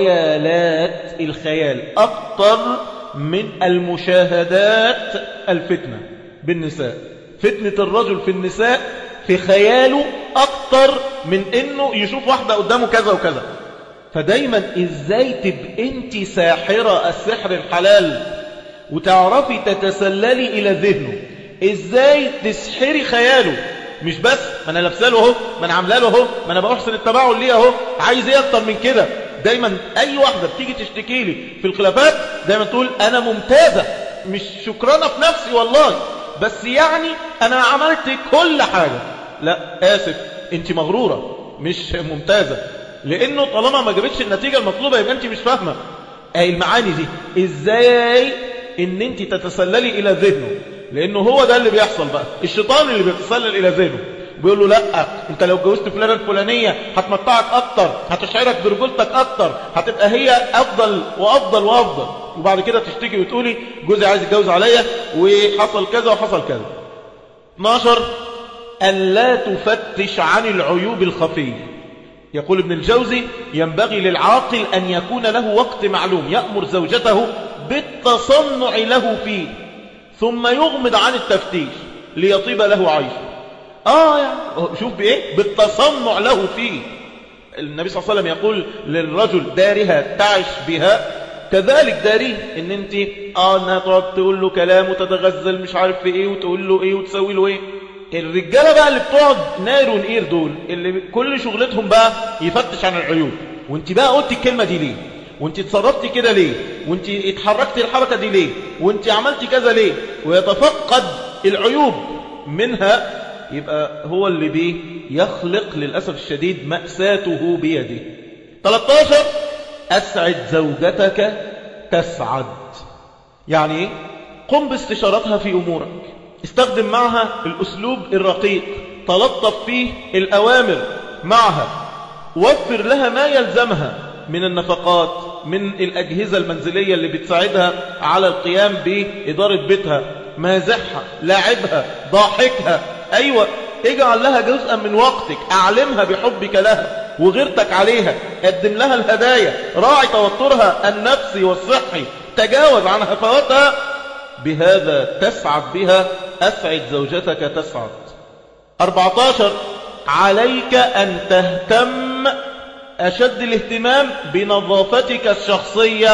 الخيالات الخيال أكتر من المشاهدات الفتنة بالنساء. فتنة الرجل في النساء في خياله أكتر من إنه يشوف واحدة قدامه كذا وكذا. فدايما إزاي تبقى أنت ساحرة السحر الحلال وتعرفي تتسللي إلى ذهنه، إزاي تسحري خياله. مش بس ما أنا لابسه له اهو، ما أنا عامله له اهو، ما أنا بأحسن التباعل ليه اهو، عايز إيه أكتر من كده؟ دايما أي واحدة بتيجي تشتكي لي في الخلافات دايما تقول أنا ممتازة، مش شكرانة في نفسي والله، بس يعني أنا عملت كل حاجة. لا آسف، أنت مغرورة مش ممتازة، لأنه طالما ما جابتش النتيجة المطلوبة يبقى أنت مش فاهمة أي المعاني دي. إزاي إن أنت تتسللي إلى ذهنه، لأنه هو ده اللي بيحصل بقى، الشيطان اللي بيتسلل إلى ذهنه بيقول له لا انت لو اتجوزت فلانة الفلانية هتمتعك اكتر، هتشعرك برجولتك اكتر، هتبقى هي افضل وافضل وافضل، وبعد كده تشتكي وتقولي جوزي عايز يتجوز عليا وحصل كذا وحصل كذا. اثناشر، ألا تفتش عن العيوب الخفية. يقول ابن الجوزي ينبغي للعاقل أن يكون له وقت معلوم يأمر زوجته بالتصنع له فيه ثم يغمض عن التفتيش ليطيب له عيشه. آه يعني شوف بإيه؟ بالتصنع له فيه. النبي صلى الله عليه وسلم يقول للرجل دارها تعش بها، كذلك داريه ان انت اه انها تقعد تقول له كلام وتتغزل مش عارف في ايه وتقول له ايه وتسوي له ايه. الرجاله بقى اللي بتقعد نار ونقير دول اللي كل شغلتهم بقى يفتش عن العيوب، وانت بقى قلت الكلمه دي ليه، وانت اتصرفتي كده ليه، وانت اتحركتي الحركه دي ليه، وانت عملتي كذا ليه، ويتفقد العيوب منها، يبقى هو اللي بيه يخلق للأسف الشديد مأساته بيده. ثلاثة عشر أسعد زوجتك تسعد. يعني إيه؟ قم باستشارتها في أمورك، استخدم معها الأسلوب الرقيق، تلطف فيه الأوامر معها، وفر لها ما يلزمها من النفقات، من الأجهزة المنزلية اللي بتساعدها على القيام بإدارة بيتها، مازحها، لاعبها، ضاحكها. أيوة، اجعل لها جزءا من وقتك، أعلمها بحبك لها وغيرتك عليها، قدم لها الهدايا، راعي توترها النفسي والصحي، تجاوز عن هفواتها. بهذا تسعد بها، أسعد زوجتك تسعد. أربعة عشر عليك أن تهتم أشد الاهتمام بنظافتك الشخصية.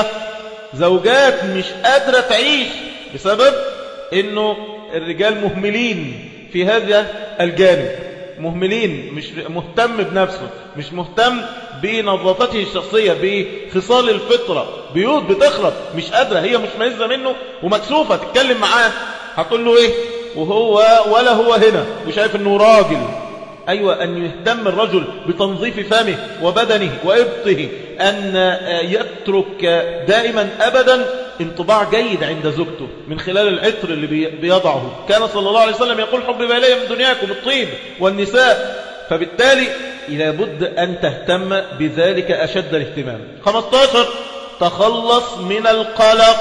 زوجات مش قادرة تعيش بسبب أنه الرجال مهملين في هذا الجانب، مهملين، مش مهتم بنفسه، مش مهتم بنظافته الشخصية، بخصال الفطرة. بيوت بتخرب، مش قادرة، هي مش ميزة منه ومكسوفة تتكلم معاه، هتقول له ايه وهو ولا هو هنا وشايف انه راجل. أيوة، أن يهتم الرجل بتنظيف فمه وبدنه وإبطه، أن يترك دائما أبدا انطباع جيد عند زوجته من خلال العطر اللي بيضعه. كان صلى الله عليه وسلم يقول حبب إلي من دنياكم الطيب والنساء. فبالتالي لابد أن تهتم بذلك أشد الاهتمام. خمسة عشر تخلص من القلق،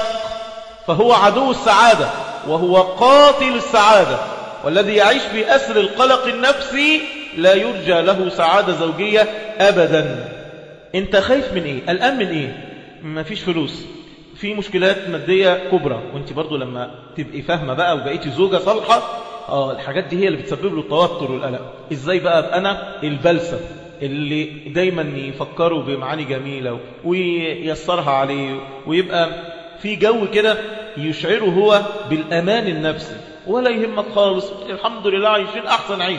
فهو عدو السعادة وهو قاتل السعادة، والذي يعيش في أسر القلق النفسي لا يرجى له سعادة زوجية أبدا. انت خايف من ايه؟ الآن من ايه؟ ما فيش فلوس، في مشكلات مادية كبرى، وانت برضو لما تبقي فاهمة بقى وبقيتي زوجة صالحة، اه الحاجات دي هي اللي بتسبب له التوتر والقلق. ازاي بقى ابقى انا البلسم اللي دايما يفكروا بمعاني جميلة وييسرها عليه، ويبقى في جو كده يشعره هو بالأمان النفسي، ولا يهمك خالص، الحمد لله عايشين أحسن عيش.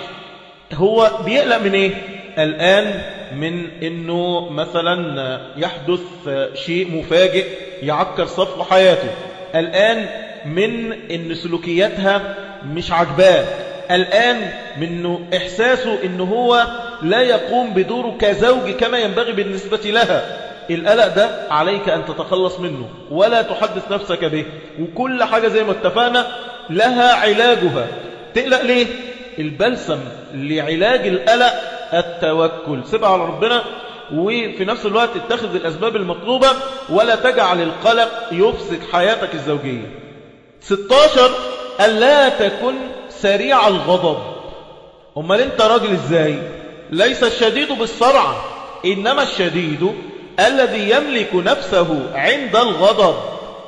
هو بيقلق من إيه؟ الآن من إنه مثلا يحدث شيء مفاجئ يعكر صفو حياته، الآن من إن سلوكياتها مش عجباه، الآن من إحساسه إنه هو لا يقوم بدوره كزوج كما ينبغي بالنسبة لها. القلق ده عليك أن تتخلص منه ولا تحدث نفسك به، وكل حاجة زي ما اتفقنا لها علاجها. تقلق ليه؟ البلسم لعلاج القلق التوكل، سيبها على ربنا، وفي نفس الوقت اتخذ الأسباب المطلوبة ولا تجعل القلق يفسد حياتك الزوجية. ستة عشر ألا تكن سريع الغضب. أمال انت راجل ازاي؟ ليس الشديد بالسرعة، إنما الشديد الذي يملك نفسه عند الغضب.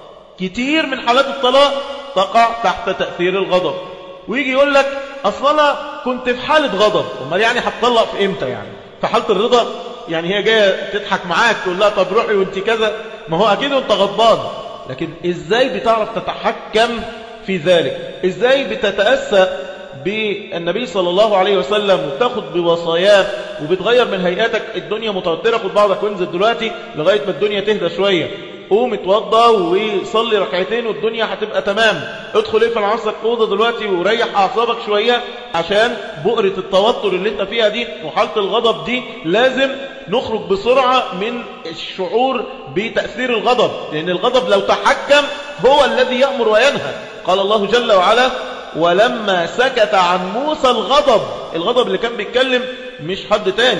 كتير من حالات الطلاق تقع تحت تأثير الغضب، ويجي يقول لك أصلا أنا كنت في حالة غضب. أمال يعني هتطلق في إمتى؟ يعني في حالة الرضا؟ يعني هي جاية تضحك معاك تقول لها طب روحي وانت كذا، ما هو أكيد وانت غضبان. لكن إزاي بتعرف تتحكم في ذلك؟ إزاي بتتأسى بالنبي صلى الله عليه وسلم وتاخد بوصاياه وبتغير من هيئاتك؟ الدنيا متوترة، خد بعضك وانزل دلوقتي لغاية ما الدنيا تهدى شوية، قوم اتوضى وصلي ركعتين والدنيا هتبقى تمام. ادخل اقفل عصرك اوضه دلوقتي وريح اعصابك شويه، عشان بؤره التوتر اللي انت فيها دي وحاله الغضب دي لازم نخرج بسرعه من الشعور بتاثير الغضب، لان الغضب لو تحكم هو الذي يامر وينهى. قال الله جل وعلا ولما سكت عن موسى الغضب، الغضب اللي كان بيتكلم مش حد تاني.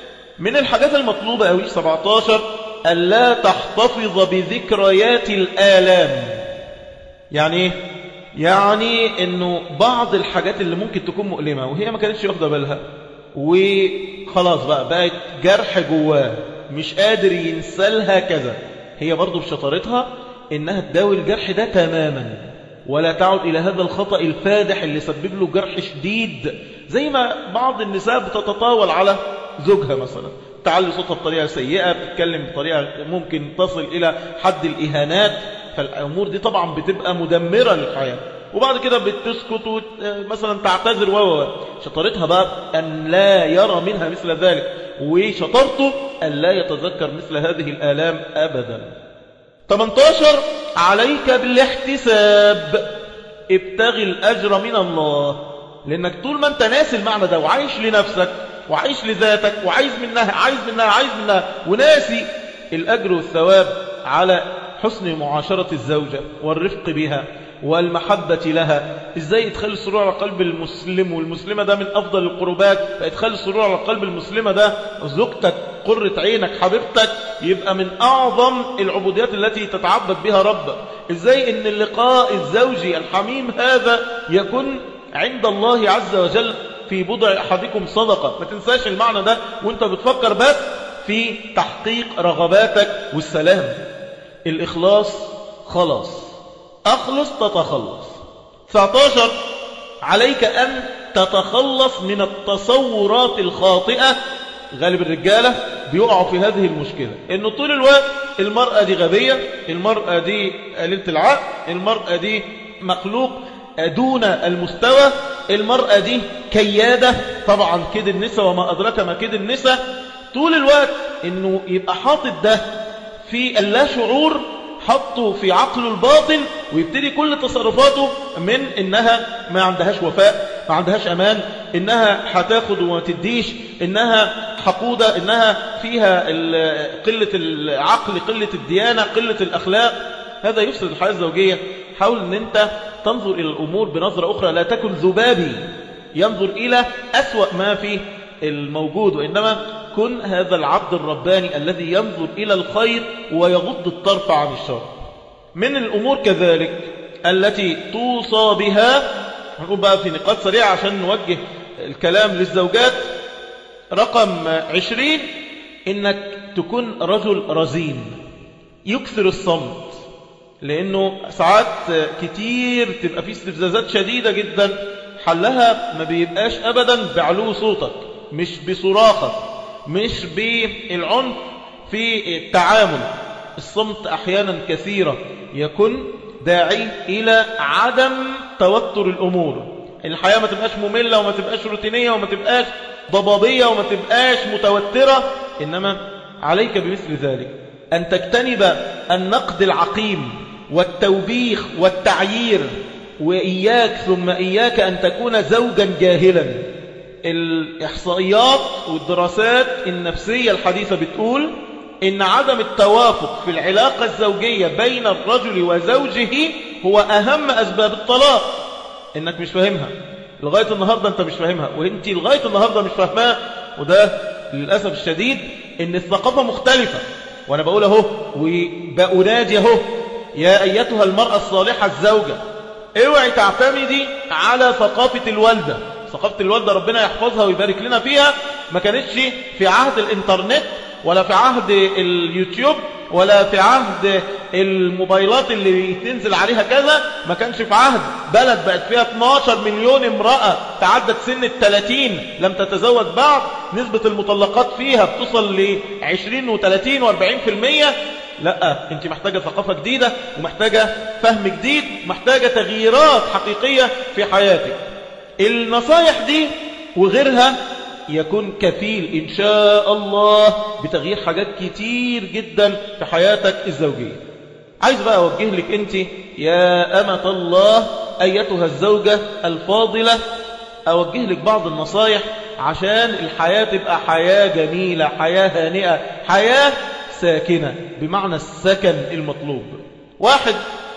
من الحاجات المطلوبه قوي سبعة عشر ألا تحتفظ بذكريات الآلام. يعني ايه؟ يعني انه بعض الحاجات اللي ممكن تكون مؤلمة وهي ما كانتش واخده بالها وخلاص بقى بقت جرح جواه مش قادر ينسلها كذا، هي برضو بشطارتها انها تداوي الجرح ده تماما ولا تعود الى هذا الخطأ الفادح اللي سبب له جرح شديد. زي ما بعض النساء بتتطاول على زوجها مثلا، تعلي صوتها بطريقة سيئة، بتتكلم بطريقة ممكن تصل إلى حد الإهانات، فالأمور دي طبعا بتبقى مدمرة للحياة. وبعد كده بتسكت مثلا تعتذر و شطارتها بقى أن لا يرى منها مثل ذلك، وشطارته أن لا يتذكر مثل هذه الآلام أبدا. ثمانية عشر عليك بالاحتساب، ابتغي الأجر من الله، لأنك طول ما أنت ناسي المعنى ده وعايش لنفسك وعايش لذاتك وعايز منها عايز منها عايز منها وناسي الأجر والثواب على حسن معاشرة الزوجة والرفق بها والمحبة لها. إزاي إدخال السرور على قلب المسلم والمسلمة ده من أفضل القربات، فإدخال السرور على قلب المسلمة ده زوجتك قرة عينك حبيبتك يبقى من أعظم العبوديات التي تتعبد بها ربك. إزاي إن اللقاء الزوجي الحميم هذا يكون عند الله عز وجل في بضع أحدكم صدقة. ما تنساش المعنى ده وانت بتفكر بس في تحقيق رغباتك والسلام. الإخلاص خلاص، أخلص تتخلص. تسعتاشر عليك أن تتخلص من التصورات الخاطئة. غالب الرجالة بيقعوا في هذه المشكلة، إنه طول الوقت المرأة دي غبية، المرأة دي قليلة العقل، المرأة دي مخلوق دون المستوى، المرأة دي كيادة. طبعا كيد النساء وما أدرك ما كيد النساء. طول الوقت إنه يبقى حاطط ده في اللا شعور، حطه في عقله الباطن، ويبتدي كل تصرفاته من إنها ما عندهاش وفاء، ما عندهاش أمان، إنها هتاخد وما تديش، إنها حقودة، إنها فيها قلة العقل، قلة الديانة، قلة الأخلاق. هذا يفسد الحياة الزوجية. حاول أن أنت تنظر إلى الأمور بنظرة أخرى، لا تكن ذبابي ينظر إلى أسوأ ما في الموجود، وإنما كن هذا العبد الرباني الذي ينظر إلى الخير ويغض الطرف عن الشر. من الأمور كذلك التي توصى بها، هنقول بقى في نقاط سريعة عشان نوجه الكلام للزوجات. رقم عشرين، إنك تكون رجل رزين يكثر الصمت، لأنه ساعات كتير تبقى فيه استفزازات شديدة جدا، حلها ما بيبقاش أبدا بعلو صوتك، مش بصراخك، مش بالعنف في التعامل. الصمت أحيانا كثيرة يكون داعي إلى عدم توتر الأمور. الحياة ما تبقاش مملة وما تبقاش روتينية وما تبقاش ضبابية وما تبقاش متوترة، إنما عليك بمثل ذلك أن تجتنب النقد العقيم والتوبيخ والتعيير، وإياك ثم إياك أن تكون زوجا جاهلا. الإحصائيات والدراسات النفسية الحديثة بتقول إن عدم التوافق في العلاقة الزوجية بين الرجل وزوجه هو أهم أسباب الطلاق. إنك مش فاهمها لغاية النهاردة، أنت مش فاهمها وإنت لغاية النهاردة مش فاهمها، وده للأسف الشديد إن الثقافة مختلفة. وأنا بقول أهو وبأنادي أهو يا أيتها المرأة الصالحة الزوجة، اوعي تعتمدي على ثقافة الوالدة. ثقافة الوالدة ربنا يحفظها ويبارك لنا فيها، ما كانتش في عهد الإنترنت ولا في عهد اليوتيوب ولا في عهد الموبايلات اللي تنزل عليها كذا، ما كانش في عهد بلد بقت فيها اثناشر مليون امرأة تعدت سن الثلاثين لم تتزوج بعد، نسبة المطلقات فيها بتصل ل عشرين وثلاثين واربعين في المية. لا، انت محتاجة ثقافة جديدة ومحتاجة فهم جديد ومحتاجة تغييرات حقيقية في حياتك. النصايح دي وغيرها يكون كفيل إن شاء الله بتغيير حاجات كتير جدا في حياتك الزوجية. عايز بقى أوجه لك أنت يا أمة الله أيتها الزوجة الفاضلة، أوجه لك بعض النصايح عشان الحياة تبقى حياة جميلة، حياة هانئة، حياة ساكنة بمعنى السكن المطلوب. واحد،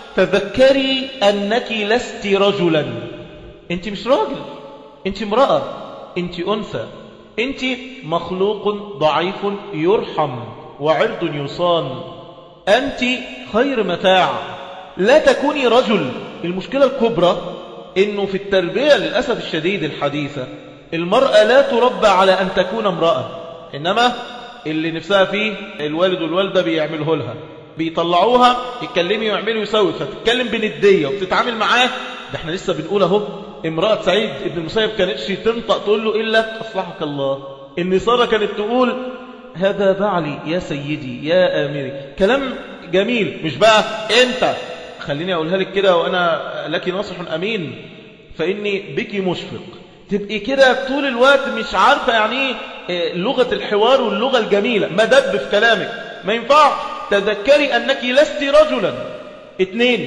تذكري أنك لست رجلا. أنت مش راجل، أنت امرأة، أنت أنثى، أنت مخلوق ضعيف يرحم وعرض يصان، أنت خير متاع، لا تكوني رجل. المشكلة الكبرى إنه في التربية للأسف الشديد الحديثة المرأة لا تربى على أن تكون امرأة، إنما اللي نفسها فيه الوالد والوالدة بيعمله لها، بيطلعوها يتكلمي ويعملوا يسوي، فتتكلم بندية وبتتعامل معاه. ده احنا لسه بنقول اهو امرأة سعيد ابن المسيب كانتش تنطق تقول له إلا أصلحك الله. النصارى كانت تقول هذا بعلي يا سيدي يا آمري. كلام جميل، مش بقى انت خليني أقولها لك كده وأنا لك ناصح أمين فإني بك مشفق، تبقي كده طول الوقت مش عارفة يعني ايه لغة الحوار واللغة الجميلة، مدب في كلامك ما ينفع. تذكري أنك لست رجلا. اتنين،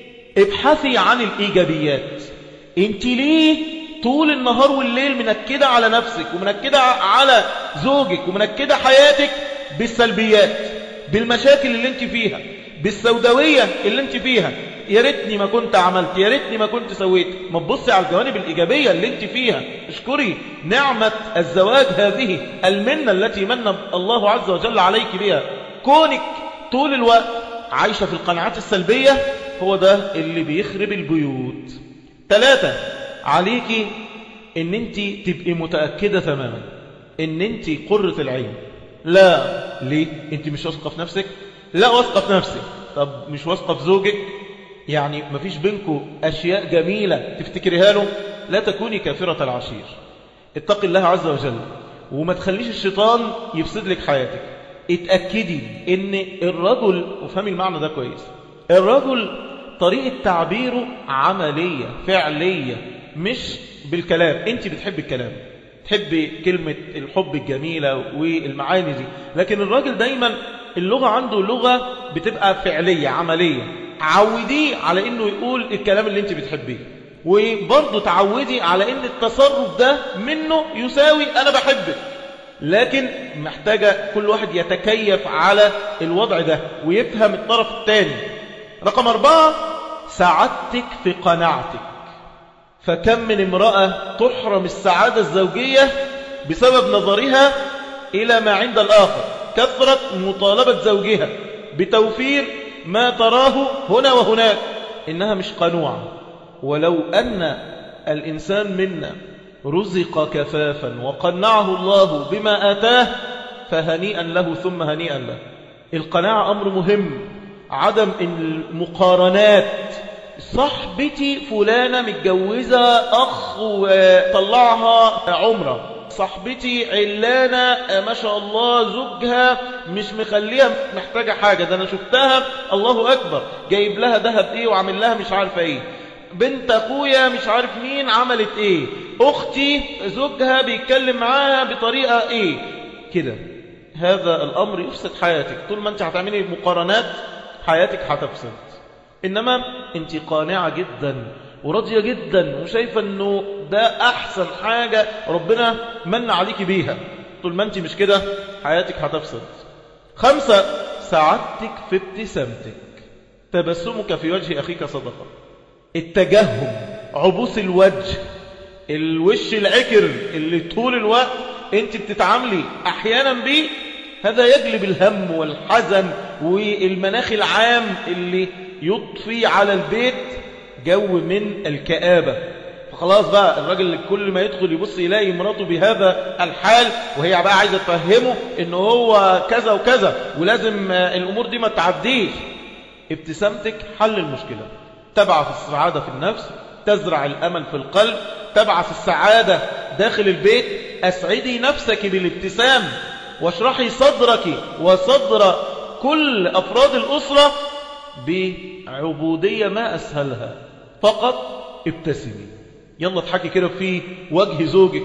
ابحثي عن الإيجابيات. انت ليه طول النهار والليل منكدة على نفسك ومنكدة على زوجك ومنكدة حياتك بالسلبيات؟ بالمشاكل اللي انت فيها، بالسوداوية اللي انت فيها. يا ريتني ما كنت عملت، يا ريتني ما كنت سويت. ما تبصي على الجوانب الإيجابية اللي انت فيها، اشكري نعمة الزواج هذه المنة التي من الله عز وجل عليك بها. كونك طول الوقت عايشة في القناعات السلبية هو ده اللي بيخرب البيوت. ثلاثة، عليكي ان انت تبقي متأكدة تماما ان انت قرة العين. لا، ليه؟ انت مش واثقة في نفسك؟ لا، واثقة في نفسك. طب مش واثقة في زوجك؟ يعني مفيش بينكم أشياء جميلة تفتكريها له؟ لا تكوني كافرة العشير. اتقي الله عز وجل وما تخليش الشيطان يفسد لك حياتك. اتأكدي ان الرجل، وفهمي المعنى ده كويس، الرجل طريقة تعبيره عملية فعلية مش بالكلام. انت بتحب الكلام، تحبي كلمة الحب الجميلة والمعاني دي، لكن الراجل دايما اللغة عنده لغة بتبقى فعلية عملية. عوديه على انه يقول الكلام اللي انت بتحبيه، وبرضه تعودي على ان التصرف ده منه يساوي انا بحبك. لكن محتاجة كل واحد يتكيف على الوضع ده ويفهم الطرف الثاني. رقم أربعة، سعادتك في قناعتك. فكم من امرأة تحرم السعادة الزوجية بسبب نظرها إلى ما عند الآخر، كثرة مطالبة زوجها بتوفير ما تراه هنا وهناك، إنها مش قنوعة. ولو أن الإنسان منا رزق كفافا وقنعه الله بما آتاه فهنيئا له ثم هنيئا له. القناعة أمر مهم. عدم المقارنات، صاحبتي فلانة متجوزة أخ وطلعها عمرة، صاحبتي علانة ما شاء الله زوجها مش مخليها محتاجة حاجة، ده أنا شفتها الله أكبر جايب لها ذهب إيه وعمل لها مش عارفة إيه، بنت أخويا مش عارف مين عملت إيه، أختي زوجها بيتكلم معاها بطريقة إيه كده. هذا الأمر يفسد حياتك. طول ما أنت هتعملي مقارنات حياتك هتفسد. إنما أنت قانعة جدا وراضية جدا وشايفة أنه ده أحسن حاجة ربنا من عليك بيها. طول ما أنت مش كده حياتك هتفسد. خمسة، سعادتك في ابتسامتك. تبسمك في وجه أخيك صدقة. التجهم، عبوس الوجه، الوش العكر اللي طول الوقت أنت بتتعاملي أحيانا بيه، هذا يجلب الهم والحزن والمناخ العام اللي يضفي على البيت جو من الكآبة. فخلاص بقى الراجل كل ما يدخل يبص يلاقي مراته بهذا الحال، وهي بقى عايزة تفهمه انه هو كذا وكذا ولازم الامور دي ما تعديش. ابتسامتك حل المشكلة، تبعث السعادة في النفس، تزرع الامل في القلب، تبعث السعادة داخل البيت. اسعدي نفسك بالابتسام واشرحي صدرك وصدر كل افراد الاسرة بعبودية ما أسهلها. فقط ابتسمي، يلا اضحكي كده في وجه زوجك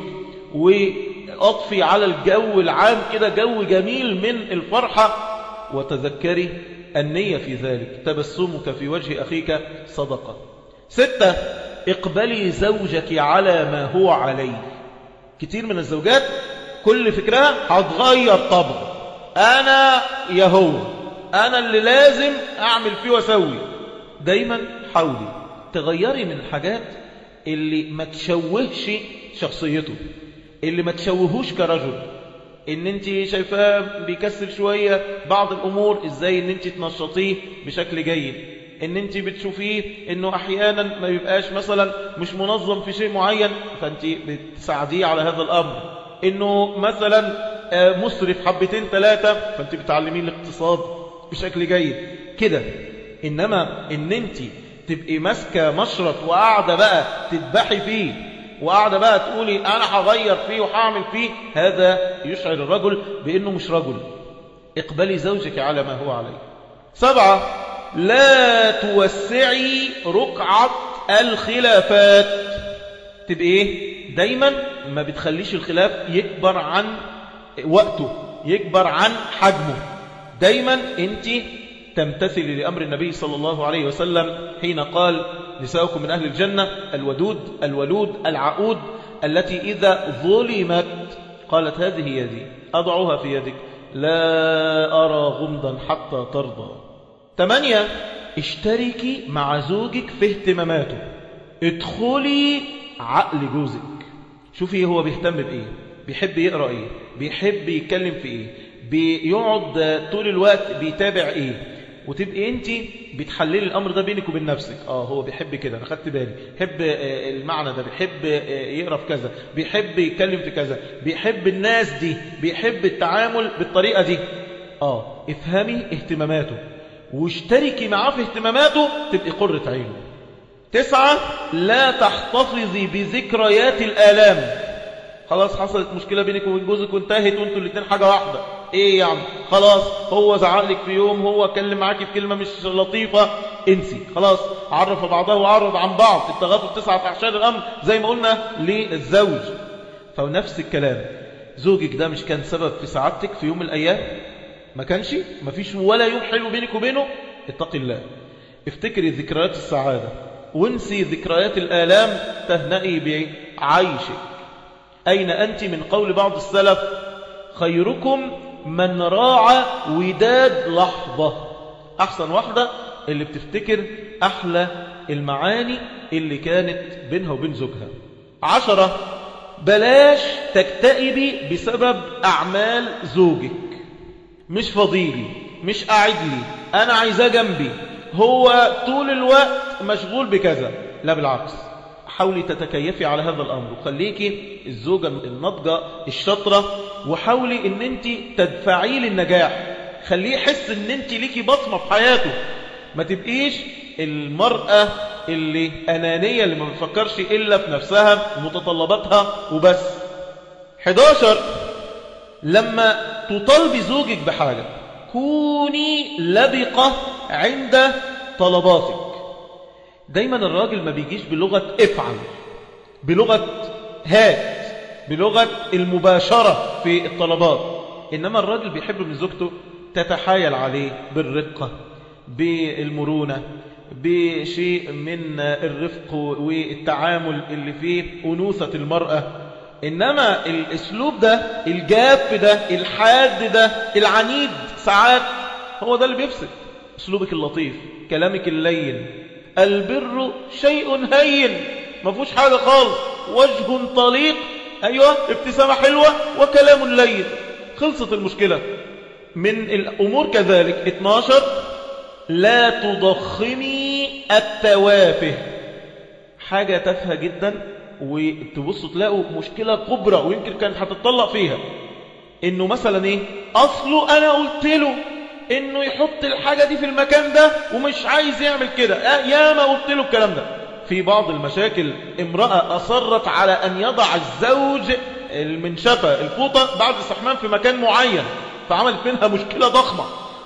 وأطفي على الجو العام كده جو جميل من الفرحة، وتذكري النية في ذلك. تبسمك في وجه أخيك صدقة. ستة، اقبلي زوجك على ما هو عليه. كتير من الزوجات كل فكرها هتغير طبع، أنا يا هو أنا اللي لازم أعمل فيه وأسوي. دايما حاولي تغيري من الحاجات اللي ما تشوهش شخصيته، اللي ما تشوهوش كرجل. إن أنت شايفاه بيكسل شوية بعض الأمور، إزاي إن أنت تنشطيه بشكل جيد. إن أنت بتشوفيه إنه أحيانا ما يبقاش مثلا مش منظم في شيء معين، فأنت بتساعديه على هذا الأمر. إنه مثلا مسرف حبتين ثلاثة، فأنت بتعلميه الاقتصاد بشكل جيد كده. إنما إن أنت تبقي ماسكة مشرط وقاعدة بقى تذبحي فيه وقاعدة بقى تقولي أنا هغير فيه وهعمل فيه، هذا يشعر الرجل بأنه مش رجل. اقبلي زوجك على ما هو عليه. سبعة، لا توسعي رقعة الخلافات. تبقى إيه؟ دايما ما بتخليش الخلاف يكبر عن وقته، يكبر عن حجمه. دايما أنت تمتثلي لأمر النبي صلى الله عليه وسلم حين قال نساؤكم من أهل الجنة الودود الولود العقود التي إذا ظلمت قالت هذه يدي أضعها في يدك لا أرى غمضا حتى ترضى. ثمانية، اشتركي مع زوجك في اهتماماته. ادخلي عقل جوزك، شوفي هو بيهتم بإيه، بيحب يقرأ إيه، بيحب يتكلم في إيه، بيقعد طول الوقت بيتابع إيه، وتبقي انت بتحللي الامر ده بينك وبين نفسك. اه هو بيحب كده، انا خدت بالي، بيحب المعنى ده، بيحب يقرا في كذا، بيحب يتكلم في كذا، بيحب الناس دي، بيحب التعامل بالطريقه دي. اه افهمي اهتماماته واشتركي معاه في اهتماماته، تبقي قرة عينه. تسعة، لا تحتفظي بذكريات الآلام. خلاص حصلت مشكلة بينك وبين جوزك وانتهت وانتوا الاثنين حاجة واحدة، ايه يعني؟ خلاص هو زعقلك في يوم، هو كلم معاكي في كلمة مش لطيفة، انسي خلاص. عرف بعضها وعرض عن بعض، التغافل تسعة أعشار الأمر زي ما قلنا للزوج. فنفس الكلام، زوجك ده مش كان سبب في سعادتك في يوم من الأيام؟ ما كانش؟ ما فيش ولا يوم حلو بينك وبينه؟ اتقي الله، افتكري ذكريات السعادة وانسي ذكريات الآلام، تهنئي بعيشك. أين أنت من قول بعض السلف: خيركم من راعى وداد لحظة. أحسن واحدة اللي بتفتكر أحلى المعاني اللي كانت بينها وبين زوجها. عشرة، بلاش تكتئبي بسبب أعمال زوجك. مش فضيلي، مش قاعد لي، أنا عايزاه جنبي، هو طول الوقت مشغول بكذا. لا بالعكس، حاولي تتكيفي على هذا الأمر، وخليكي الزوجة النضجة الشاطرة، وحاولي ان انت تدفعيه للنجاح، خليه يحس ان انت ليكي بصمة في حياته. ما تبقيش المرأة اللي أنانية اللي ما بتفكرش إلا في نفسها ومتطلباتها وبس. حداشر، لما تطالبي زوجك بحاجة كوني لبقة عند طلباتك. دايما الراجل ما بيجيش بلغة افعل، بلغة هات، بلغة المباشرة في الطلبات، إنما الراجل بيحب من زوجته تتحايل عليه بالرقة، بالمرونة، بشيء من الرفق والتعامل اللي فيه أنوثة المرأة. إنما الأسلوب ده الجاف ده الحاد ده العنيد ساعات هو ده اللي بيفسد. أسلوبك اللطيف، كلامك اللين، البر شيء هين، ما فيهوش حاجة خالص، وجه طليق، أيوة ابتسامة حلوة وكلام لين، خلصت المشكلة. من الأمور كذلك. اتناشر، لا تضخمي التوافه. حاجة تافهة جدا وتبصوا تلاقوا مشكلة كبرى ويمكن كانت هتتطلق فيها، انه مثلا ايه، اصله انا قلت له انه يحط الحاجة دي في المكان ده ومش عايز يعمل كده، آه يا ما قلت له الكلام ده. في بعض المشاكل امرأة اصرت على ان يضع الزوج المنشفة الفوطة بعد الاستحمام في مكان معين، فعملت منها مشكلة ضخمة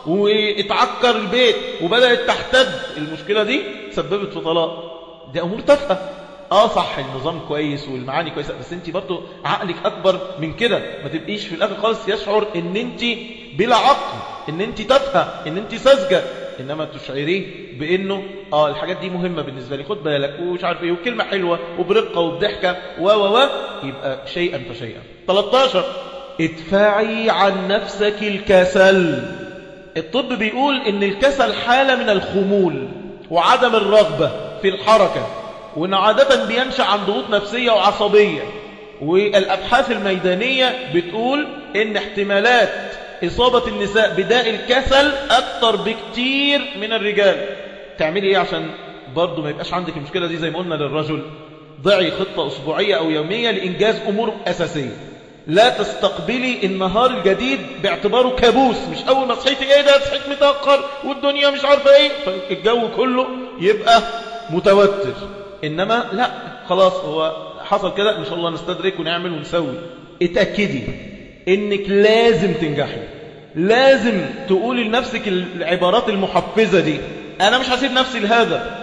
واتعكر البيت وبدأت تحتد. المشكلة دي سببت في طلاق. دي امور تافهة. اه صح النظام كويس والمعاني كويسة، بس انت برضو عقلك اكبر من كده، ما تبقيش في الاخر خالص يشعر ان انت بلا عقل، ان انت تافهة، ان انت ساذجة، انما تشعريه بانه اه الحاجات دي مهمة بالنسبة لي، خد بالك ومش عارف ايه، وكلمة حلوة وبرقة وبضحكة و و و يبقى شيئا فشيئا. تلتاشر، ادفعي عن نفسك الكسل. الطب بيقول ان الكسل حالة من الخمول وعدم الرغبة في الحركة، وإن عادة بينشأ عن ضغوط نفسية وعصبية. والأبحاث الميدانية بتقول إن احتمالات إصابة النساء بداء الكسل أكثر بكتير من الرجال. تعملي إيه عشان برضو ما يبقاش عندك المشكلة دي؟ زي ما قلنا للرجل، ضعي خطة أسبوعية أو يومية لإنجاز أمور أساسية. لا تستقبلي النهار الجديد باعتباره كابوس، مش أول ما صحيتي إيه ده صحيت متأخر والدنيا مش عارفة إيه، فالجو كله يبقى متوتر. إنما لا خلاص هو حصل كده، إن شاء الله نستدرك ونعمل ونسوي. اتأكدي إنك لازم تنجحي، لازم تقولي لنفسك العبارات المحفزة دي. أنا مش هسيب نفسي لهذا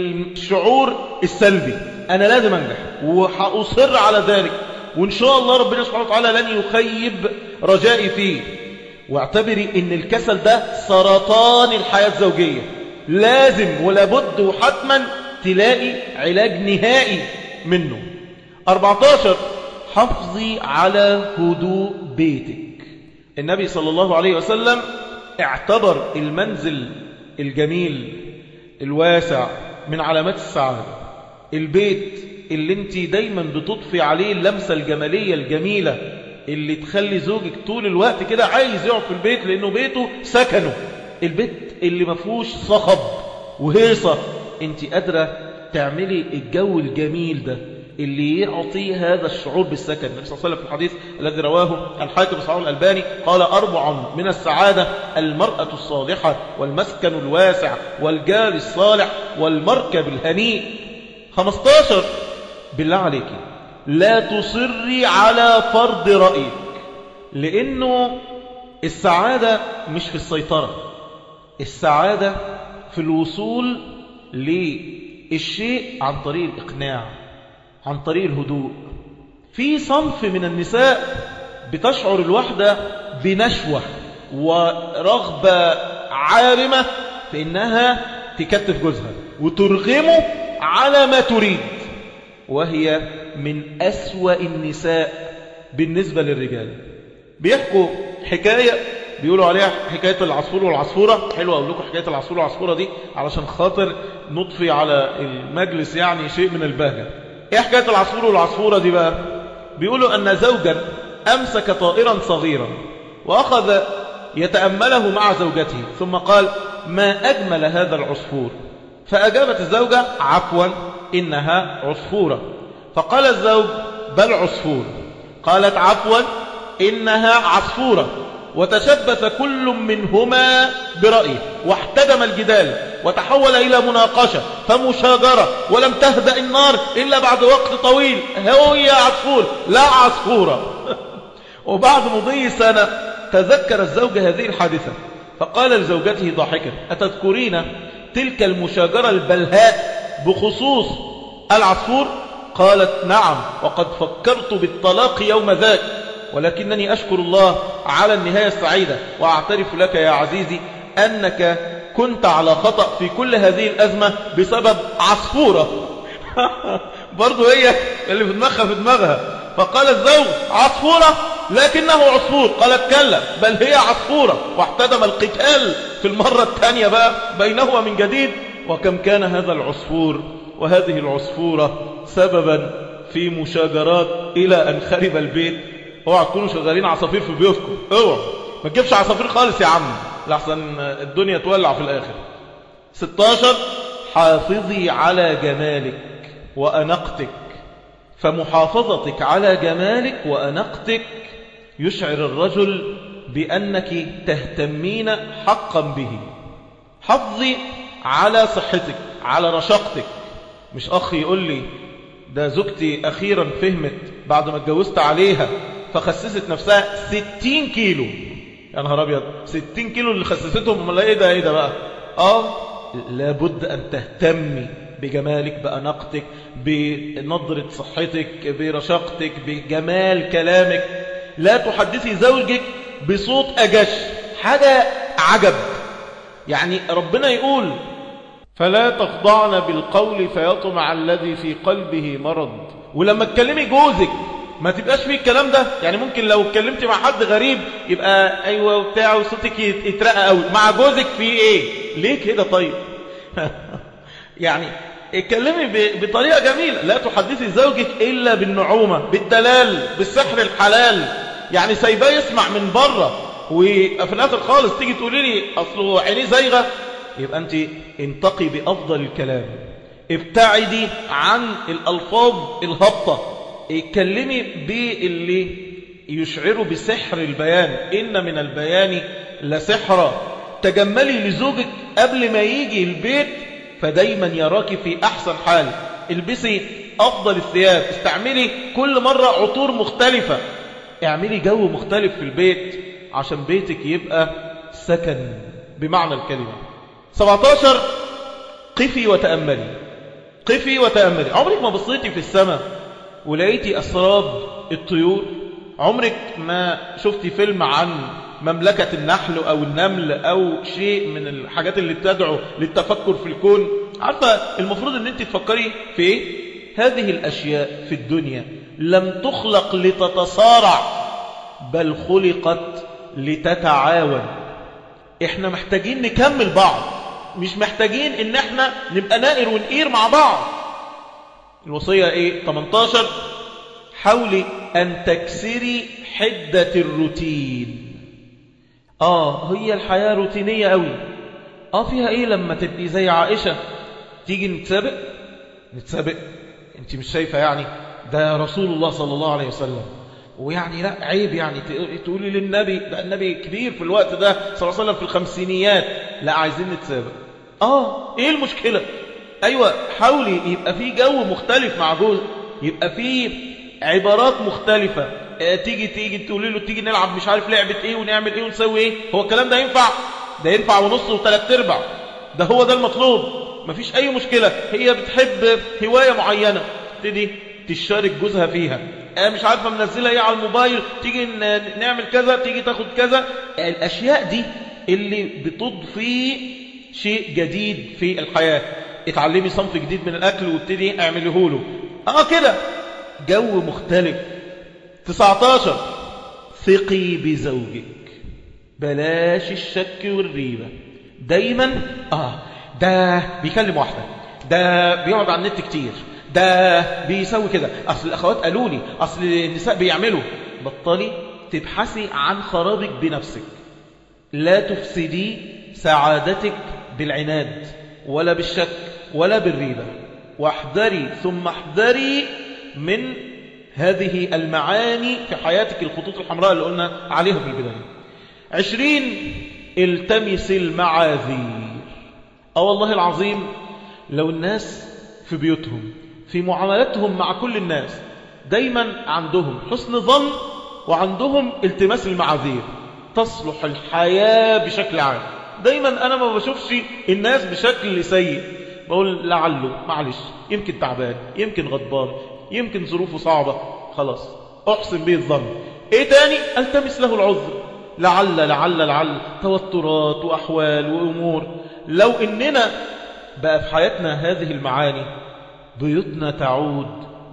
الشعور السلبي، أنا لازم أنجح وهأصر على ذلك، وإن شاء الله ربنا سبحانه وتعالى لن يخيب رجائي فيه. واعتبري إن الكسل ده سرطان الحياة الزوجية، لازم ولابد وحتما تلاقي علاج نهائي منه. أربعتاشر، حافظي على هدوء بيتك. النبي صلى الله عليه وسلم اعتبر المنزل الجميل الواسع من علامات السعادة. البيت اللي انت دايما بتضفي عليه اللمسة الجمالية الجميلة اللي تخلي زوجك طول الوقت كده عايز يقعد في البيت لأنه بيته سكنه. البيت اللي ما فيهوش صخب وهيصة، انت قادرة تعملي الجو الجميل ده اللي يعطي هذا الشعور بالسكن. النبي صلى الله عليه وسلم في الحديث الذي رواه الحاكم صحيح الألباني قال: أربع من السعادة: المرأة الصالحة، والمسكن الواسع، والجار الصالح، والمركب الهنيء. خمستاشر بالله عليك لا تصري على فرض رأيك، لأنه السعادة مش في السيطرة، السعادة في الوصول للشيء عن طريق الإقناع، عن طريق الهدوء. في صنف من النساء بتشعر الوحدة بنشوة ورغبة عارمة في إنها تكتف جوزها وترغمه على ما تريد، وهي من أسوأ النساء بالنسبة للرجال. بيحكوا حكاية بيقولوا عليها حكاية العصفور والعصفورة. حلوة أقول لكم حكاية العصفور والعصفورة دي علشان خاطر نضفي على المجلس يعني شيء من البهجة. ايه حكاية العصفور والعصفورة دي بقى؟ بيقولوا أن زوجا أمسك طائرا صغيرا وأخذ يتأمله مع زوجته، ثم قال: ما أجمل هذا العصفور. فأجابت الزوجة: عفوا إنها عصفورة. فقال الزوج: بل عصفور. قالت: عفوا إنها عصفورة. وتشبث كل منهما برأيه، واحتدم الجدال وتحول إلى مناقشة فمشاجرة، ولم تهدأ النار إلا بعد وقت طويل. هي عصفور لا عصفورة. وبعد مضي سنة تذكر الزوج هذه الحادثة فقال لزوجته ضاحكا: أتذكرين تلك المشاجرة البلهاء بخصوص العصفور؟ قالت: نعم، وقد فكرت بالطلاق يوم ذاك، ولكنني أشكر الله على النهاية السعيدة، وأعترف لك يا عزيزي أنك كنت على خطأ في كل هذه الأزمة بسبب عصفورة. برضو هي اللي في دماغها في دماغها. فقال الزوج: عصفورة لكنه عصفور. قالت: كلا، بل هي عصفورة. واحتدم القتال في المرة الثانية بقى بينهما من جديد. وكم كان هذا العصفور وهذه العصفورة سببا في مشاجرات إلى أن خرب البيت. اوعى تكونوا شغالين عصافير في بيوتكم، اوعى ما تجيبش عصافير خالص يا عم لحسن الدنيا تولع في الآخر. ستاشر حافظي على جمالك وأنقتك، فمحافظتك على جمالك وأنقتك يشعر الرجل بأنك تهتمين حقا به. حافظي على صحتك، على رشاقتك. مش أخي يقول لي ده زوجتي أخيرا فهمت بعد ما اتجوزت عليها فخسست نفسها ستين كيلو. يا نهار أبيض، ستين كيلو اللي خسستهم؟ امال ايه ده ايه ده بقى؟ اه لابد أن تهتمي بجمالك، بأناقتك، بنظرة صحتك، برشاقتك، بجمال كلامك. لا تحدثي زوجك بصوت أجش، حاجة عجب. يعني ربنا يقول: فلا تخضعن بالقول فيطمع الذي في قلبه مرض. ولما تكلمي جوزك ما تبقاش فيه الكلام ده. يعني ممكن لو اتكلمتي مع حد غريب يبقى ايوه وبتاع وصوتك يترقى قوي، مع جوزك في ايه؟ ليه كده طيب؟ يعني اتكلمي بطريقة جميلة. لا تحدثي زوجك إلا بالنعومة، بالدلال، بالسحر الحلال. يعني سايباه يسمع من بره وفي الآخر خالص تيجي تقولي لي أصله عينيه زيغة. يبقى أنت انتقي بأفضل الكلام، ابتعدي عن الألفاظ الهابطة، اتكلمي باللي يشعروا بسحر البيان. إن من البيان لسحرا. تجملي لزوجك قبل ما يجي البيت فدايما يراك في أحسن حال. البسي أفضل الثياب، استعملي كل مرة عطور مختلفة، اعملي جو مختلف في البيت عشان بيتك يبقى سكن بمعنى الكلمة. سبعتاشر قفي وتأملي. قفي وتأملي. عمرك ما بصيتي في السماء ولقيتي أسراب الطيور؟ عمرك ما شفتي فيلم عن مملكة النحل أو النمل أو شيء من الحاجات اللي بتدعو للتفكر في الكون؟ عارفة المفروض أن أنت تفكري في إيه؟ هذه الأشياء في الدنيا لم تخلق لتتصارع، بل خلقت لتتعاون. احنا محتاجين نكمل بعض، مش محتاجين ان احنا نبقى نائر ونقير مع بعض. الوصية ايه؟ ثمانية عشر حاولي ان تكسري حدة الروتين. اه هي الحياة روتينية قوي، اه فيها ايه لما تبقي زي عائشة تيجي نتسابق نتسابق انت مش شايفة يعني ده رسول الله صلى الله عليه وسلم، ويعني لا عيب يعني تقولي للنبي ده النبي كبير في الوقت ده صلى الله عليه وسلم في الخمسينيات، لا عايزين نتسابق. اه ايه المشكلة؟ ايوه حاولي يبقى في جو مختلف مع جوز، يبقى في عبارات مختلفة. اه تيجي تيجي تقولي له تيجي نلعب مش عارف لعبة ايه ونعمل ايه ونسوي ايه. هو الكلام ده ينفع؟ ده ينفع ونص وثلاث ارباع، ده هو ده المطلوب، مفيش اي مشكلة. هي بتحب هواية معينة تبتدي تشارك جوزها فيها، اه مش عارفة منزلها ايه على الموبايل، تيجي نعمل كذا، تيجي تاخد كذا. الاشياء دي اللي بتضفي شيء جديد في الحياة. اتعلمي صنف جديد من الاكل وابتدي اعمله له، اه كده جو مختلف. تسعة عشر ثقي بزوجك، بلاش الشك والريبة. دايما اه ده بيكلم واحدة، ده بيقعد على النت كتير، ده بيسوي كده، اصل الاخوات قالوا لي، اصل النساء بيعملوا. بطلي تبحثي عن خرابك بنفسك. لا تفسدي سعادتك بالعناد ولا بالشك ولا بالريبة. واحذري ثم احذري من هذه المعاني في حياتك، الخطوط الحمراء اللي قلنا عليها في البداية. عشرين التمس المعاذير. اه والله العظيم لو الناس في بيوتهم في معاملاتهم مع كل الناس دايما عندهم حسن ظن وعندهم التماس المعاذير، تصلح الحياة بشكل عام. دايما أنا ما بشوفش الناس بشكل سيء، بقول لعله معلش يمكن تعبان، يمكن غضبان، يمكن ظروفه صعبة، خلاص أحسن به الظن. إيه تاني؟ التمس له العذر، لعل لعل لعل توترات وأحوال وأمور. لو إننا بقى في حياتنا هذه المعاني بيوتنا تعود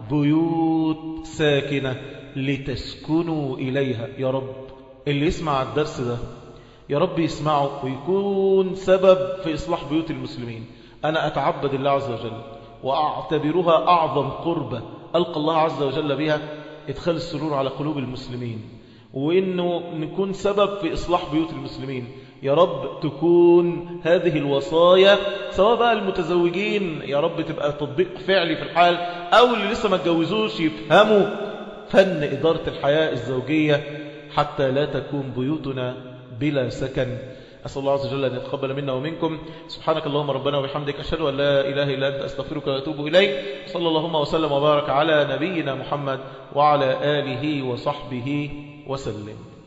بيوت ساكنة لتسكنوا إليها. يا رب اللي يسمع الدرس ده يا رب يسمعه ويكون سبب في إصلاح بيوت المسلمين. أنا أتعبد الله عز وجل وأعتبرها أعظم قربة ألقى الله عز وجل بها إدخال السرور على قلوب المسلمين، وإنه نكون سبب في إصلاح بيوت المسلمين. يا رب تكون هذه الوصايا سواء بقى المتزوجين يا رب تبقى تطبيق فعلي في الحال، أو اللي لسه ما اتجوزوش يفهموا فن إدارة الحياة الزوجية حتى لا تكون بيوتنا بلا سكن. أسأل الله عز وجل أن يتقبل منا ومنكم. سبحانك اللهم ربنا وبحمدك، أشهد أن لا إله إلا أنت، أستغفرك وأتوب إليك. صلى اللهم وسلم وبارك على نبينا محمد وعلى آله وصحبه وسلم.